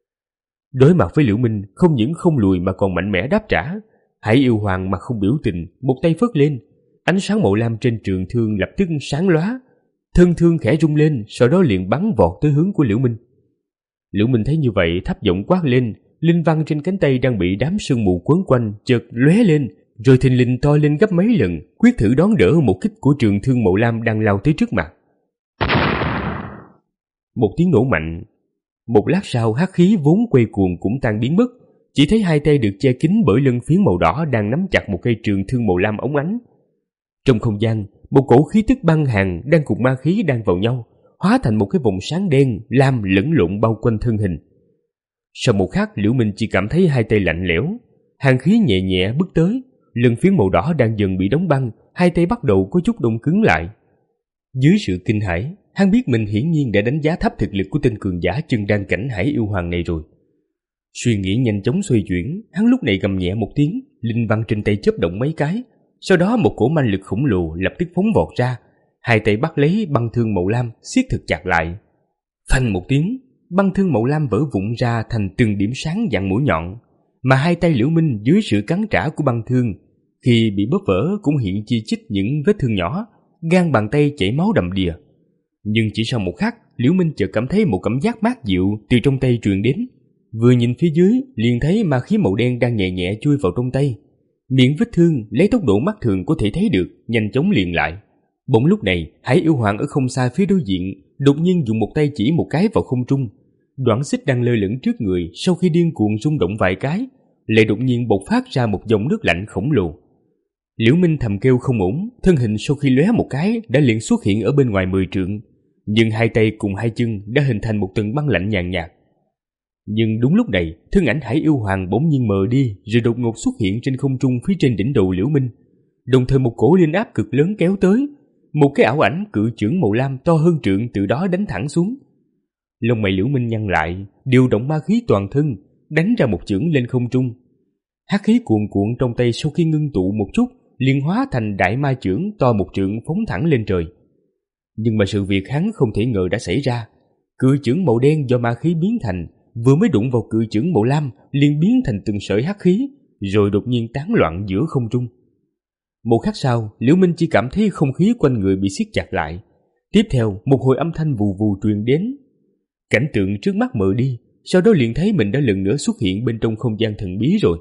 Đối mặt với Liễu Minh, không những không lùi mà còn mạnh mẽ đáp trả. Hải Yêu Hoàng mặt không biểu tình, một tay phất lên, ánh sáng màu lam trên trường thương lập tức sáng lóa, thân thương khẽ rung lên, sau đó liền bắn vọt tới hướng của Liễu Minh. Liễu Minh thấy như vậy thấp giọng quát lên, linh văn trên cánh tay đang bị đám sương mù quấn quanh chợt lóe lên, rồi thình lình to lên gấp mấy lần, quyết thử đón đỡ một kích của trường thương màu lam đang lao tới trước mặt. Một tiếng nổ mạnh. Một lát sau, hắc khí vốn quay cuồng cũng tan biến mất, chỉ thấy hai tay được che kín bởi lân phiến màu đỏ đang nắm chặt một cây trường thương màu lam óng ánh. Trong không gian, một cổ khí tức băng hàn đang cùng ma khí đan vào nhau, hóa thành một cái vòng sáng đen lam lẫn lộn bao quanh thân hình. Sau một khắc, Liễu Minh chỉ cảm thấy hai tay lạnh lẽo, hàn khí nhẹ nhẹ bước tới, lân phiến màu đỏ đang dần bị đóng băng, hai tay bắt đầu có chút đông cứng lại. Dưới sự kinh hãi, hắn biết mình hiển nhiên đã đánh giá thấp thực lực của tên cường giả chân đan cảnh Hải Yêu Hoàng này rồi. Suy nghĩ nhanh chóng xoay chuyển, hắn lúc này gầm nhẹ một tiếng, linh văn trên tay chớp động mấy cái, sau đó một cổ manh lực khổng lồ lập tức phóng vọt ra, hai tay bắt lấy băng thương màu lam siết thật chặt lại. Phanh một tiếng, băng thương màu lam vỡ vụn ra thành từng điểm sáng dạng mũi nhọn, mà hai tay Liễu Minh dưới sự cắn trả của băng thương, khi bị bóp vỡ cũng hiện chi chít những vết thương nhỏ, gan bàn tay chảy máu đầm đìa. Nhưng chỉ sau một khắc, Liễu Minh chợt cảm thấy một cảm giác mát dịu từ trong tay truyền đến. Vừa nhìn phía dưới, liền thấy ma khí màu đen đang nhẹ nhẹ chui vào trong tay. Miệng vết thương lấy tốc độ mắt thường có thể thấy được, nhanh chóng liền lại. Bỗng lúc này, Hải Yêu Hoàng ở không xa phía đối diện, đột nhiên dùng một tay chỉ một cái vào không trung. Đoạn xích đang lơ lửng trước người, sau khi điên cuồng rung động vài cái, lại đột nhiên bộc phát ra một dòng nước lạnh khổng lồ. Liễu Minh thầm kêu không ổn, thân hình sau khi lóe một cái đã liền xuất hiện ở bên ngoài mười trượng, nhưng hai tay cùng hai chân đã hình thành một tầng băng lạnh nhàn nhạt. Nhưng đúng lúc này, thân ảnh Hải Yêu Hoàng bỗng nhiên mờ đi, rồi đột ngột xuất hiện trên không trung phía trên đỉnh đầu Liễu Minh. Đồng thời một cổ linh áp cực lớn kéo tới, một cái ảo ảnh cự chưởng màu lam to hơn trượng từ đó đánh thẳng xuống. Lông mày Liễu Minh nhăn lại, điều động ma khí toàn thân, đánh ra một chưởng lên không trung. Hắc khí cuồn cuộn trong tay sau khi ngưng tụ một chút, liền hóa thành đại ma chưởng to một trượng phóng thẳng lên trời. Nhưng mà sự việc hắn không thể ngờ đã xảy ra. Cự chưởng màu đen do ma khí biến thành, vừa mới đụng vào cự chưởng màu lam liền biến thành từng sợi hắc khí, rồi đột nhiên tán loạn giữa không trung. Một khắc sau, Liễu Minh chỉ cảm thấy không khí quanh người bị siết chặt lại. Tiếp theo, một hồi âm thanh vù vù truyền đến. Cảnh tượng trước mắt mờ đi, sau đó liền thấy mình đã lần nữa xuất hiện bên trong không gian thần bí rồi.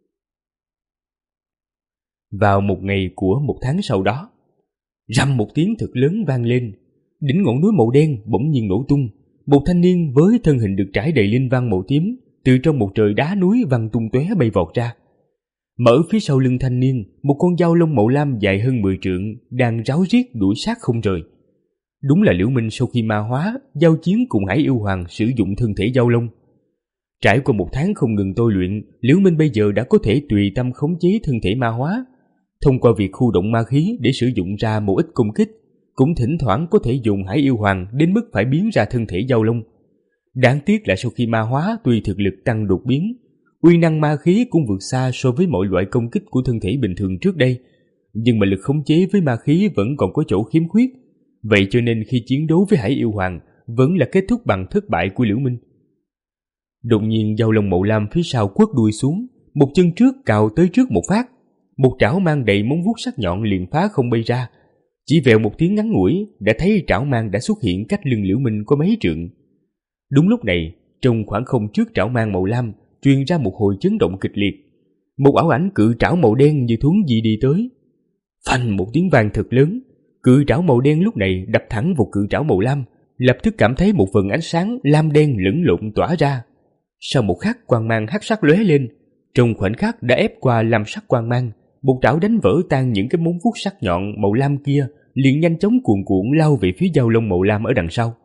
Vào một ngày của một tháng sau đó, rầm một tiếng thật lớn vang lên, đỉnh ngọn núi màu đen bỗng nhiên nổ tung. Một thanh niên với thân hình được trải đầy linh văn màu tím từ trong một trời đá núi văng tung tóe bay vọt ra. Mở phía sau lưng thanh niên, một con dao lông màu lam dài hơn mười trượng đang ráo riết đuổi sát không rời. Đúng là Liễu Minh sau khi ma hóa, giao chiến cùng Hải Yêu Hoàng sử dụng thân thể dao lông. Trải qua một tháng không ngừng tôi luyện, Liễu Minh bây giờ đã có thể tùy tâm khống chế thân thể ma hóa. Thông qua việc khu động ma khí để sử dụng ra một ít công kích, cũng thỉnh thoảng có thể dùng Hải Yêu Hoàng đến mức phải biến ra thân thể dao lông. Đáng tiếc là sau khi ma hóa, tuy thực lực tăng đột biến, uy năng ma khí cũng vượt xa so với mọi loại công kích của thân thể bình thường trước đây, nhưng mà lực khống chế với ma khí vẫn còn có chỗ khiếm khuyết. Vậy cho nên khi chiến đấu với Hải Yêu Hoàng vẫn là kết thúc bằng thất bại của Liễu Minh. Đột nhiên dao lông màu lam phía sau quất đuôi xuống, một chân trước cào tới trước một phát, một trảo mang đầy móng vuốt sắc nhọn liền phá không bay ra. Chỉ vèo một tiếng ngắn ngủi, đã thấy trảo mang đã xuất hiện cách lưng Liễu Minh có mấy trượng. Đúng lúc này, trong khoảng không trước trảo mang màu lam truyền ra một hồi chấn động kịch liệt. Một ảo ảnh cự trảo màu đen như thuấn di đi tới. Phanh một tiếng vang thật lớn, cự trảo màu đen lúc này đập thẳng vào cự trảo màu lam, lập tức cảm thấy một vầng ánh sáng lam đen lẫn lộn tỏa ra. Sau một khắc, quang mang hắc sắc lóe lên, trong khoảnh khắc đã ép qua lam sắc quang mang, một trảo đánh vỡ tan những cái móng vuốt sắc nhọn màu lam kia, liền nhanh chóng cuồn cuộn lao về phía dao lông màu lam ở đằng sau.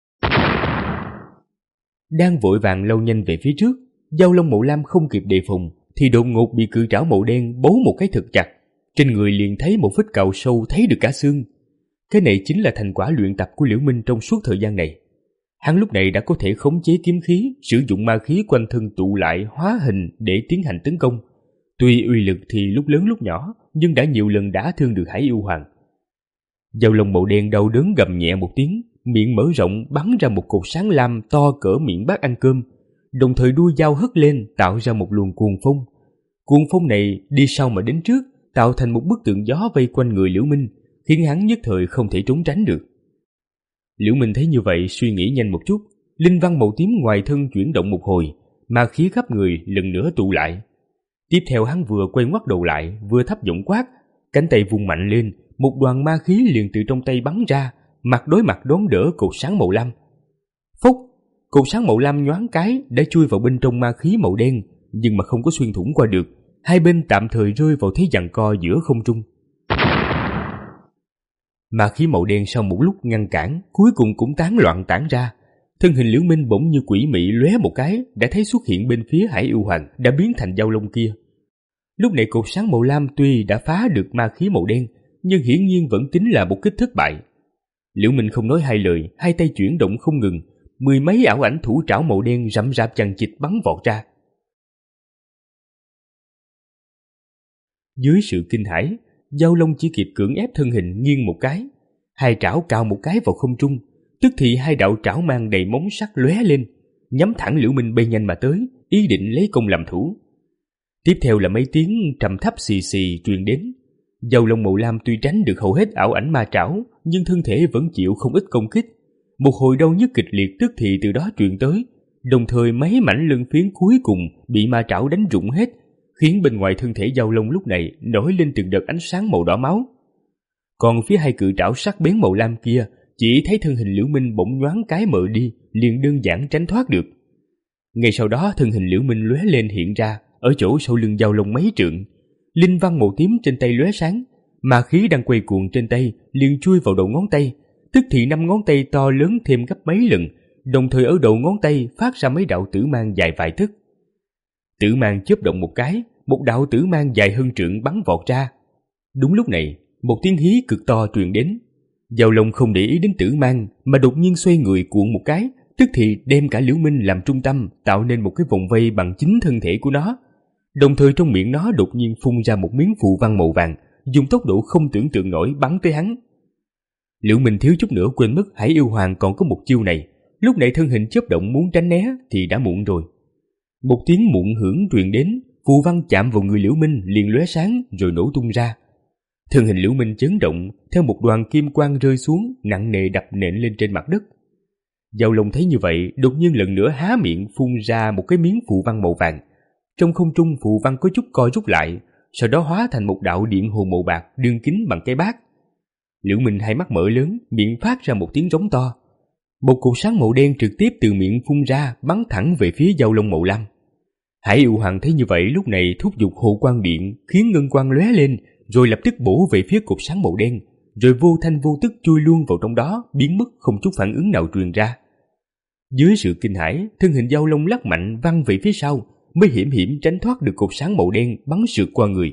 Đang vội vàng lao nhanh về phía trước, dao lông màu lam không kịp đề phòng thì đột ngột bị cự trảo màu đen bấu một cái thật chặt, trên người liền thấy một vết cào sâu thấy được cả xương. Cái này chính là thành quả luyện tập của Liễu Minh trong suốt thời gian này. Hắn lúc này đã có thể khống chế kiếm khí, sử dụng ma khí quanh thân tụ lại hóa hình để tiến hành tấn công. Tuy uy lực thì lúc lớn lúc nhỏ, nhưng đã nhiều lần đả thương được Hải Yêu Hoàng. Dao lông màu đen đau đớn gầm nhẹ một tiếng, miệng mở rộng bắn ra một cột sáng lam to cỡ miệng bát ăn cơm, đồng thời đuôi dao hất lên tạo ra một luồng cuồng phong. Cuồng phong này đi sau mà đến trước, tạo thành một bức tượng gió vây quanh người Liễu Minh, khiến hắn nhất thời không thể trốn tránh được. Liễu Minh thấy như vậy suy nghĩ nhanh một chút, linh văn màu tím ngoài thân chuyển động một hồi, ma khí khắp người lần nữa tụ lại. Tiếp theo hắn vừa quay ngoắt đầu lại, vừa thấp giọng quát, cánh tay vung mạnh lên, một đoàn ma khí liền từ trong tay bắn ra, mặt đối mặt đón đỡ cột sáng màu lam. Phúc, cột sáng màu lam nhoáng cái đã chui vào bên trong ma khí màu đen, nhưng mà không có xuyên thủng qua được, hai bên tạm thời rơi vào thế giằng co giữa không trung. Ma khí màu đen sau một lúc ngăn cản, cuối cùng cũng tán loạn tản ra. Thân hình Liễu Minh bỗng như quỷ mị lóe một cái, đã thấy xuất hiện bên phía Hải Yêu Hoàng đã biến thành dao lông kia. Lúc này cột sáng màu lam tuy đã phá được ma khí màu đen, nhưng hiển nhiên vẫn tính là một kích thất bại. Liễu Minh không nói hai lời, hai tay chuyển động không ngừng, mười mấy ảo ảnh thủ trảo màu đen rậm rạp chằng chịt bắn vọt ra. Dưới sự kinh hãi, Dao Long chỉ kịp cưỡng ép thân hình nghiêng một cái, hai trảo cào một cái vào không trung, tức thì hai đạo trảo mang đầy móng sắc lóe lên, nhắm thẳng Liễu Minh bay nhanh mà tới, ý định lấy công làm thủ. Tiếp theo là mấy tiếng trầm thấp xì xì truyền đến. Dao Long màu lam tuy tránh được hầu hết ảo ảnh ma trảo, nhưng thân thể vẫn chịu không ít công kích. Một hồi đau nhức kịch liệt tức thì từ đó truyền tới, đồng thời mấy mảnh lân phiến cuối cùng bị ma trảo đánh rụng hết, khiến bên ngoài thân thể Dao Long lúc này nổi lên từng đợt ánh sáng màu đỏ máu. Còn phía hai cự trảo sắc bén màu lam kia, chỉ thấy thân hình Liễu Minh bỗng nhoáng cái mờ đi, liền đơn giản tránh thoát được. Ngay sau đó thân hình Liễu Minh lóe lên hiện ra ở chỗ sau lưng Dao Long mấy trượng, linh văn màu tím trên tay lóe sáng, ma khí đang quay cuồng trên tay liền chui vào đầu ngón tay, tức thì năm ngón tay to lớn thêm gấp mấy lần, đồng thời ở đầu ngón tay phát ra mấy đạo tử mang dài vài tấc. Tử mang chớp động một cái, một đạo tử mang dài hơn trượng bắn vọt ra. Đúng lúc này, một tiếng hí cực to truyền đến. Dao Long không để ý đến tử mang mà đột nhiên xoay người cuộn một cái, tức thì đem cả Liễu Minh làm trung tâm, tạo nên một cái vòng vây bằng chính thân thể của nó. Đồng thời trong miệng nó đột nhiên phun ra một miếng phù văn màu vàng, dùng tốc độ không tưởng tượng nổi bắn tới hắn. Liễu Minh thiếu chút nữa quên mất Hải Yêu Hoàng còn có một chiêu này, lúc này thân hình chớp động muốn tránh né thì đã muộn rồi. Một tiếng muộn hưởng truyền đến, phù văn chạm vào người Liễu Minh liền lóe sáng rồi nổ tung ra. Thân hình Liễu Minh chấn động, theo một đoàn kim quang rơi xuống, nặng nề đập nện lên trên mặt đất. Dao Long thấy như vậy, đột nhiên lần nữa há miệng phun ra một cái miếng phù văn màu vàng. Trong không trung phù văn có chút co rút lại, sau đó hóa thành một đạo điện hồ màu bạc đương kính bằng cái bát. Liễu Minh hai mắt mở lớn, miệng phát ra một tiếng rống to. Một cột sáng màu đen trực tiếp từ miệng phun ra, bắn thẳng về phía Dao Long màu lam. Hải Yêu Hoàng thấy như vậy lúc này thúc giục hồ quang điện, khiến ngân quang lóe lên, rồi lập tức bổ về phía cột sáng màu đen, rồi vô thanh vô tức chui luôn vào trong đó, biến mất không chút phản ứng nào truyền ra. Dưới sự kinh hãi, thân hình Dao Long lắc mạnh văng về phía sau, mới hiểm hiểm tránh thoát được cột sáng màu đen bắn sượt qua người.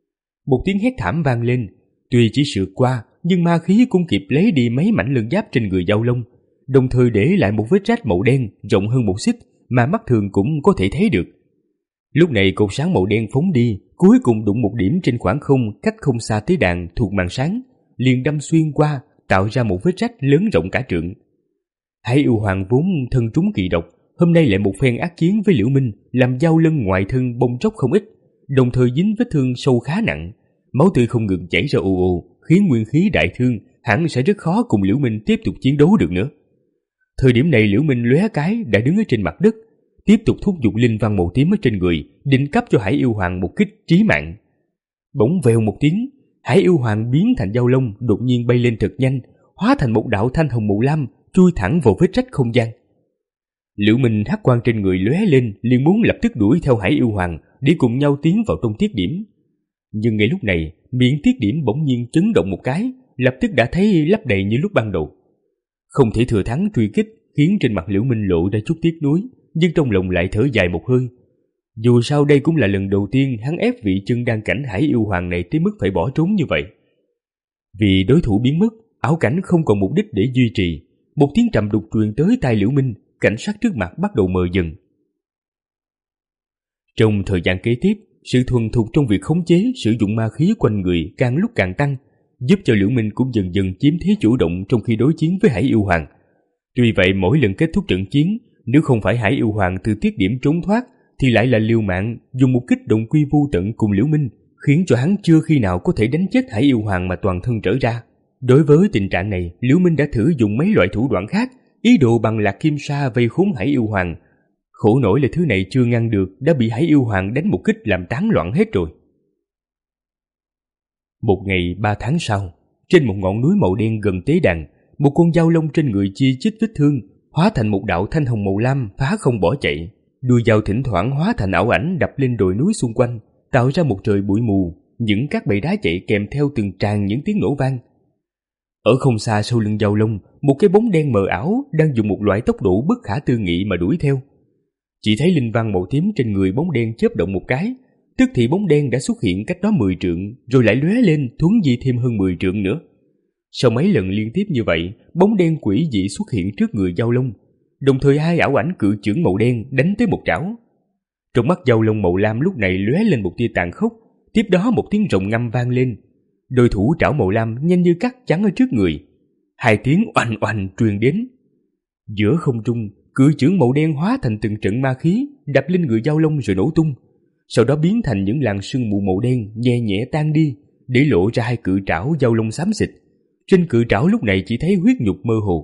Một tiếng hét thảm vang lên, tuy chỉ sượt qua, nhưng ma khí cũng kịp lấy đi mấy mảnh lân giáp trên người Dao Long, đồng thời để lại một vết rách màu đen rộng hơn một xích mà mắt thường cũng có thể thấy được. Lúc này cột sáng màu đen phóng đi, cuối cùng đụng một điểm trên khoảng không cách không xa tế đàn thuộc màn sáng, liền đâm xuyên qua, tạo ra một vết rách lớn rộng cả trượng. Hải Yêu Hoàng vốn thân trúng kỳ độc, hôm nay lại một phen ác chiến với Liễu Minh, làm Dao Lân ngoại thân bong tróc không ít, đồng thời dính vết thương sâu khá nặng, máu tươi không ngừng chảy ra ồ ồ, khiến nguyên khí đại thương, hẳn sẽ rất khó cùng Liễu Minh tiếp tục chiến đấu được nữa. Thời điểm này Liễu Minh lóe cái đã đứng ở trên mặt đất, tiếp tục thúc giục linh văn màu tím ở trên người, định cấp cho Hải Yêu Hoàng một kích trí mạng. Bỗng vèo một tiếng, Hải Yêu Hoàng biến thành Dao Long đột nhiên bay lên thật nhanh, hóa thành một đạo thanh hồng màu lam, chui thẳng vào vết rách không gian. Liễu Minh hắc quang trên người lóe lên, liền muốn lập tức đuổi theo Hải Yêu Hoàng để cùng nhau tiến vào trong tiết điểm. Nhưng ngay lúc này, miệng tiết điểm bỗng nhiên chấn động một cái, lập tức đã thấy lấp đầy như lúc ban đầu. Không thể thừa thắng truy kích, khiến trên mặt Liễu Minh lộ ra chút tiếc nuối, nhưng trong lòng lại thở dài một hơi. Dù sao đây cũng là lần đầu tiên hắn ép vị chân đan cảnh Hải Yêu Hoàng này tới mức phải bỏ trốn như vậy. Vì đối thủ biến mất, ảo cảnh không còn mục đích để duy trì, một tiếng trầm đục truyền tới tai Liễu Minh, cảnh sát trước mặt bắt đầu mờ dần. Trong thời gian kế tiếp, sự thuần thục trong việc khống chế sử dụng ma khí quanh người càng lúc càng tăng, giúp cho Liễu Minh cũng dần dần chiếm thế chủ động trong khi đối chiến với Hải Yêu Hoàng. Tuy vậy mỗi lần kết thúc trận chiến, nếu không phải Hải Yêu Hoàng từ tiết điểm trốn thoát, thì lại là liều mạng dùng một kích động quy vô tận cùng Liễu Minh, khiến cho hắn chưa khi nào có thể đánh chết Hải Yêu Hoàng mà toàn thân trở ra. Đối với tình trạng này, Liễu Minh đã thử dùng mấy loại thủ đoạn khác, ý đồ bằng lạc kim sa vây khốn Hải Yêu Hoàng. Khổ nổi là thứ này chưa ngăn được, đã bị Hải Yêu Hoàng đánh một kích làm tán loạn hết rồi. Một ngày ba tháng sau, trên một ngọn núi màu đen gần tế đàn, một con dao long trên người chi chít vết thương, hóa thành một đạo thanh hồng màu lam phá không bỏ chạy. Đuôi dao thỉnh thoảng hóa thành ảo ảnh đập lên đồi núi xung quanh, tạo ra một trời bụi mù, những các bầy đá chạy kèm theo từng tràng những tiếng nổ vang. Ở không xa sau lưng dao long, một cái bóng đen mờ ảo đang dùng một loại tốc độ bất khả tư nghị mà đuổi theo. Chỉ thấy linh văn màu tím trên người bóng đen chớp động một cái, tức thì bóng đen đã xuất hiện cách đó mười trượng, rồi lại lóe lên thuấn di thêm hơn mười trượng nữa. Sau mấy lần liên tiếp như vậy, bóng đen quỷ dị xuất hiện trước người Dao Long, đồng thời hai ảo ảnh cự chưởng màu đen đánh tới một trảo. Trong mắt Dao Long màu lam lúc này lóe lên một tia tàn khốc, tiếp đó một tiếng rồng ngâm vang lên. Đôi thủ trảo màu lam nhanh như cắt chắn ở trước người. Hai tiếng oanh oanh truyền đến. Giữa không trung, cự chưởng màu đen hóa thành từng trận ma khí, đập lên người Dao Long rồi nổ tung. Sau đó biến thành những làn sương mù màu đen nhẹ nhẹ tan đi, để lộ ra hai cự trảo Dao Long xám xịt. Trên cự trảo lúc này chỉ thấy huyết nhục mơ hồ.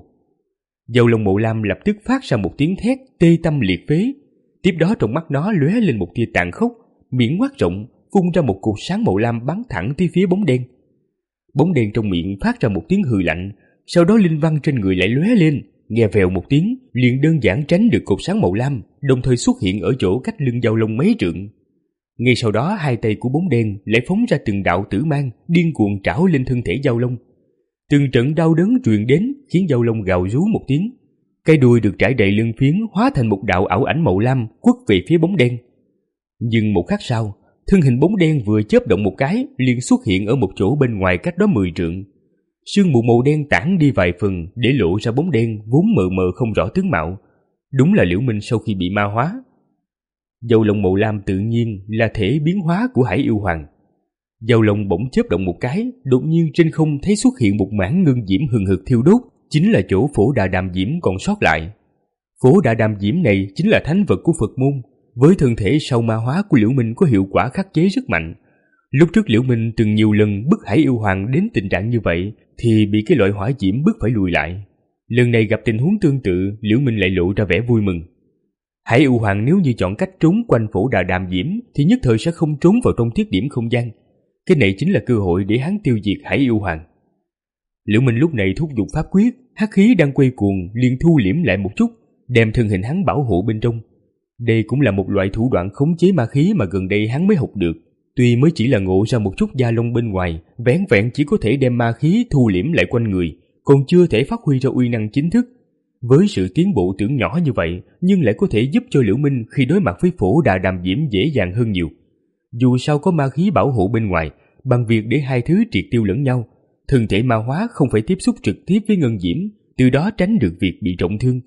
Dao Long màu lam lập tức phát ra một tiếng thét tê tâm liệt phế. Tiếp đó trong mắt nó lóe lên một tia tàn khốc, miệng ngoác rộng, phun ra một cột sáng màu lam bắn thẳng tới phía bóng đen. Bóng đen trong miệng phát ra một tiếng hừ lạnh, sau đó linh văn trên người lại lóe lên, nghe vèo một tiếng, liền đơn giản tránh được cột sáng màu lam, đồng thời xuất hiện ở chỗ cách lưng Dao Long mấy trượng. Ngay sau đó hai tay của bóng đen lại phóng ra từng đạo tử mang, điên cuồng trảo lên thân thể Dao Long. Từng trận đau đớn truyền đến khiến Dao Long gào rú một tiếng. Cái đuôi được trải đầy lưng phiến hóa thành một đạo ảo ảnh màu lam quất về phía bóng đen. Nhưng một khắc sau, thân hình bóng đen vừa chớp động một cái liền xuất hiện ở một chỗ bên ngoài cách đó mười trượng. Sương mù màu đen tản đi vài phần để lộ ra bóng đen vốn mờ mờ không rõ tướng mạo. Đúng là Liễu Minh sau khi bị ma hóa. Dao Long màu lam tự nhiên là thể biến hóa của Hải Yêu Hoàng. Dao Long bỗng chớp động một cái, đột nhiên trên không thấy xuất hiện một mảng ngân diễm hừng hực thiêu đốt, chính là chỗ phổ đà đàm diễm còn sót lại. Phổ đà đàm diễm này chính là thánh vật của Phật môn, với thân thể sau ma hóa của Liễu Minh có hiệu quả khắc chế rất mạnh. Lúc trước Liễu Minh từng nhiều lần bức Hải Yêu Hoàng đến tình trạng như vậy thì bị cái loại hỏa diễm bức phải lùi lại. Lần này gặp tình huống tương tự, Liễu Minh lại lộ ra vẻ vui mừng. Hải Yêu Hoàng nếu như chọn cách trốn quanh phổ đà đàm diễm thì nhất thời sẽ không trốn vào trong thiết điểm không gian. Cái này chính là cơ hội để hắn tiêu diệt Hải Yêu Hoàng. Liễu Minh lúc này thúc giục pháp quyết, hắc khí đang quay cuồng liền thu liễm lại một chút, đem thân hình hắn bảo hộ bên trong. Đây cũng là một loại thủ đoạn khống chế ma khí mà gần đây hắn mới học được. Tuy mới chỉ là ngộ ra một chút da lông bên ngoài, vẻn vẹn chỉ có thể đem ma khí thu liễm lại quanh người, còn chưa thể phát huy ra uy năng chính thức. Với sự tiến bộ tưởng nhỏ như vậy, nhưng lại có thể giúp cho Liễu Minh khi đối mặt với phổ đà đàm diễm dễ dàng hơn nhiều. Dù sao có ma khí bảo hộ bên ngoài, bằng việc để hai thứ triệt tiêu lẫn nhau, thân thể ma hóa không phải tiếp xúc trực tiếp với ngân diễm, từ đó tránh được việc bị trọng thương.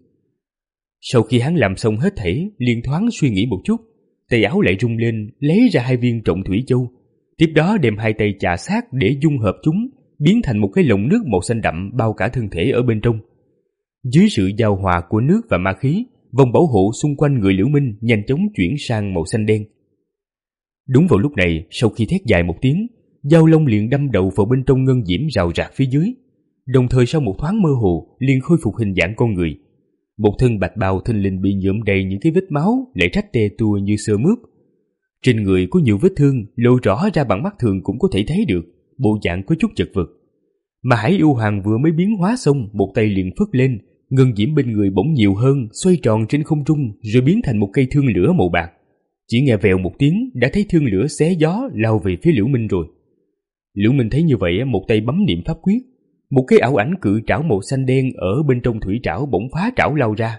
Sau khi hắn làm xong hết thảy, liền thoáng suy nghĩ một chút, tay áo lại rung lên, lấy ra hai viên trọng thủy châu, tiếp đó đem hai tay chà sát để dung hợp chúng, biến thành một cái lồng nước màu xanh đậm bao cả thân thể ở bên trong. Dưới sự giao hòa của nước và ma khí, vòng bảo hộ xung quanh người Liễu Minh nhanh chóng chuyển sang màu xanh đen. Đúng vào lúc này, sau khi thét dài một tiếng, Dao Long liền đâm đầu vào bên trong ngân diễm rào rạc phía dưới, đồng thời sau một thoáng mơ hồ liền khôi phục hình dạng con người. Một thân bạch bào thình lình bị nhuộm đầy những cái vết máu lại rách tè tua như sơ mướp. Trên người có nhiều vết thương lộ rõ ra bằng mắt thường cũng có thể thấy được, bộ dạng có chút chật vật. Mà Hải Yêu Hoàng vừa mới biến hóa xong, một tay liền phất lên, ngân diễm bên người bỗng nhiều hơn, xoay tròn trên không trung rồi biến thành một cây thương lửa màu bạc. Chỉ nghe vèo một tiếng đã thấy thương lửa xé gió lao về phía Liễu Minh rồi. Liễu Minh thấy như vậy, một tay bấm niệm pháp quyết, một cái ảo ảnh cự trảo màu xanh đen ở bên trong thủy trảo bỗng phá trảo lao ra.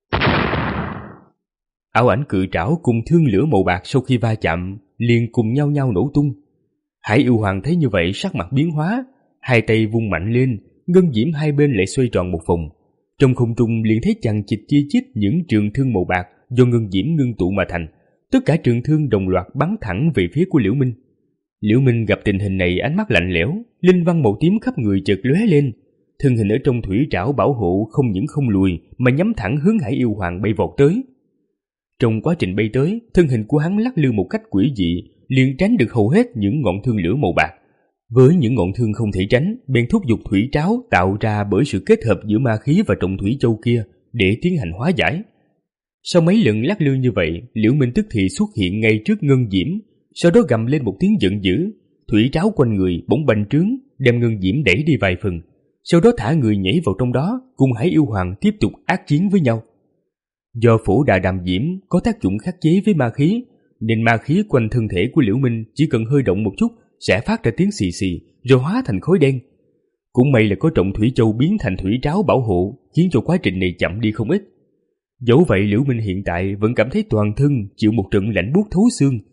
Ảo ảnh cự trảo cùng thương lửa màu bạc sau khi va chạm liền cùng nhau nhau nổ tung. Hải Yêu Hoàng thấy như vậy sắc mặt biến hóa, hai tay vung mạnh lên, ngân diễm hai bên lại xoay tròn một vòng. Trong không trung liền thấy chằng chịt chi chít những trường thương màu bạc do ngân diễm ngưng tụ mà thành, tất cả trường thương đồng loạt bắn thẳng về phía của Liễu Minh. Liễu Minh gặp tình hình này ánh mắt lạnh lẽo, linh văn màu tím khắp người chợt lóe lên, thân hình ở trong thủy trảo bảo hộ không những không lùi mà nhắm thẳng hướng Hải Yêu Hoàng bay vọt tới. Trong quá trình bay tới, thân hình của hắn lắc lư một cách quỷ dị, liền tránh được hầu hết những ngọn thương lửa màu bạc. Với những ngọn thương không thể tránh, bèn thúc giục thủy trảo tạo ra bởi sự kết hợp giữa ma khí và trọng thủy châu kia để tiến hành hóa giải. Sau mấy lần lắc lư như vậy, Liễu Minh tức thì xuất hiện ngay trước ngân diễm, sau đó gầm lên một tiếng giận dữ, thủy trảo quanh người bỗng bành trướng, đem ngân diễm đẩy đi vài phần, sau đó thả người nhảy vào trong đó, cùng Hải Yêu Hoàng tiếp tục ác chiến với nhau. Do phổ đà đàm diễm có tác dụng khắc chế với ma khí, nên ma khí quanh thân thể của Liễu Minh chỉ cần hơi động một chút sẽ phát ra tiếng xì xì rồi hóa thành khói đen. Cũng may là có trọng thủy châu biến thành thủy trảo bảo hộ, khiến cho quá trình này chậm đi không ít. Dẫu vậy Liễu Minh hiện tại vẫn cảm thấy toàn thân chịu một trận lạnh buốt thấu xương,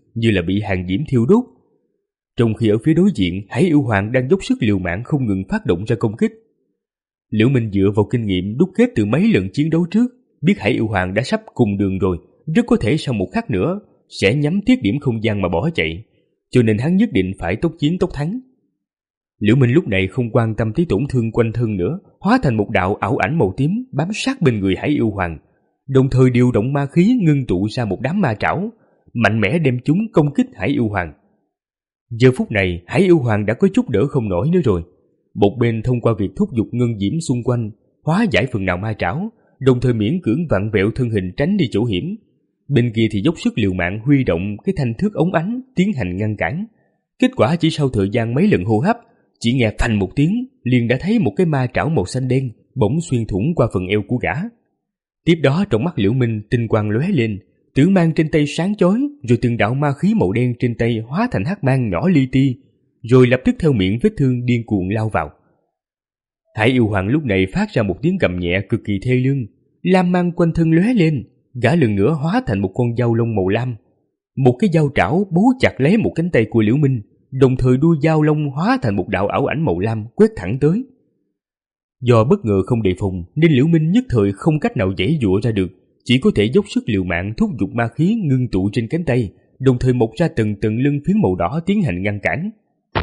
như là bị hàng diễm thiêu đốt. Trong khi ở phía đối diện, Hải Yêu Hoàng đang dốc sức liều mạng không ngừng phát động ra công kích. Liễu Minh dựa vào kinh nghiệm đúc kết từ mấy lần chiến đấu trước, biết Hải Yêu Hoàng đã sắp cùng đường rồi, rất có thể sau một khắc nữa sẽ nhắm tiết điểm không gian mà bỏ chạy, cho nên hắn nhất định phải tốc chiến tốc thắng. Liễu Minh lúc này không quan tâm tới tổn thương quanh thân nữa, hóa thành một đạo ảo ảnh màu tím bám sát bên người Hải Yêu Hoàng, đồng thời điều động ma khí ngưng tụ ra một đám ma trảo, mạnh mẽ đem chúng công kích Hải Yêu Hoàng. Giờ phút này, Hải Yêu Hoàng đã có chút đỡ không nổi nữa rồi. Một bên thông qua việc thúc giục ngân diễm xung quanh, hóa giải phần nào ma trảo, đồng thời miễn cưỡng vặn vẹo thân hình tránh đi chỗ hiểm. Bên kia thì dốc sức liều mạng huy động cái thanh thước ống ánh tiến hành ngăn cản. Kết quả chỉ sau thời gian mấy lần hô hấp, chỉ nghe phanh một tiếng, liền đã thấy một cái ma trảo màu xanh đen bỗng xuyên thủng qua phần eo của gã. Tiếp đó trong mắt Liễu Minh tinh quang lóe lên, tử mang trên tay sáng chói, rồi từng đạo ma khí màu đen trên tay hóa thành hắc mang nhỏ li ti, rồi lập tức theo miệng vết thương điên cuồng lao vào. Hải Yêu Hoàng lúc này phát ra một tiếng gầm nhẹ cực kỳ thê lương, lam mang quanh thân lóe lên, gã lần nữa hóa thành một con dao lông màu lam. Một cái dao trảo bấu chặt lấy một cánh tay của Liễu Minh, đồng thời đuôi dao lông hóa thành một đạo ảo ảnh màu lam quét thẳng tới. Do bất ngờ không đề phòng nên Liễu Minh nhất thời không cách nào giãy giụa ra được, chỉ có thể dốc sức liều mạng thúc giục ma khí ngưng tụ trên cánh tay, đồng thời mọc ra từng từng lưng phiến màu đỏ tiến hành ngăn cản.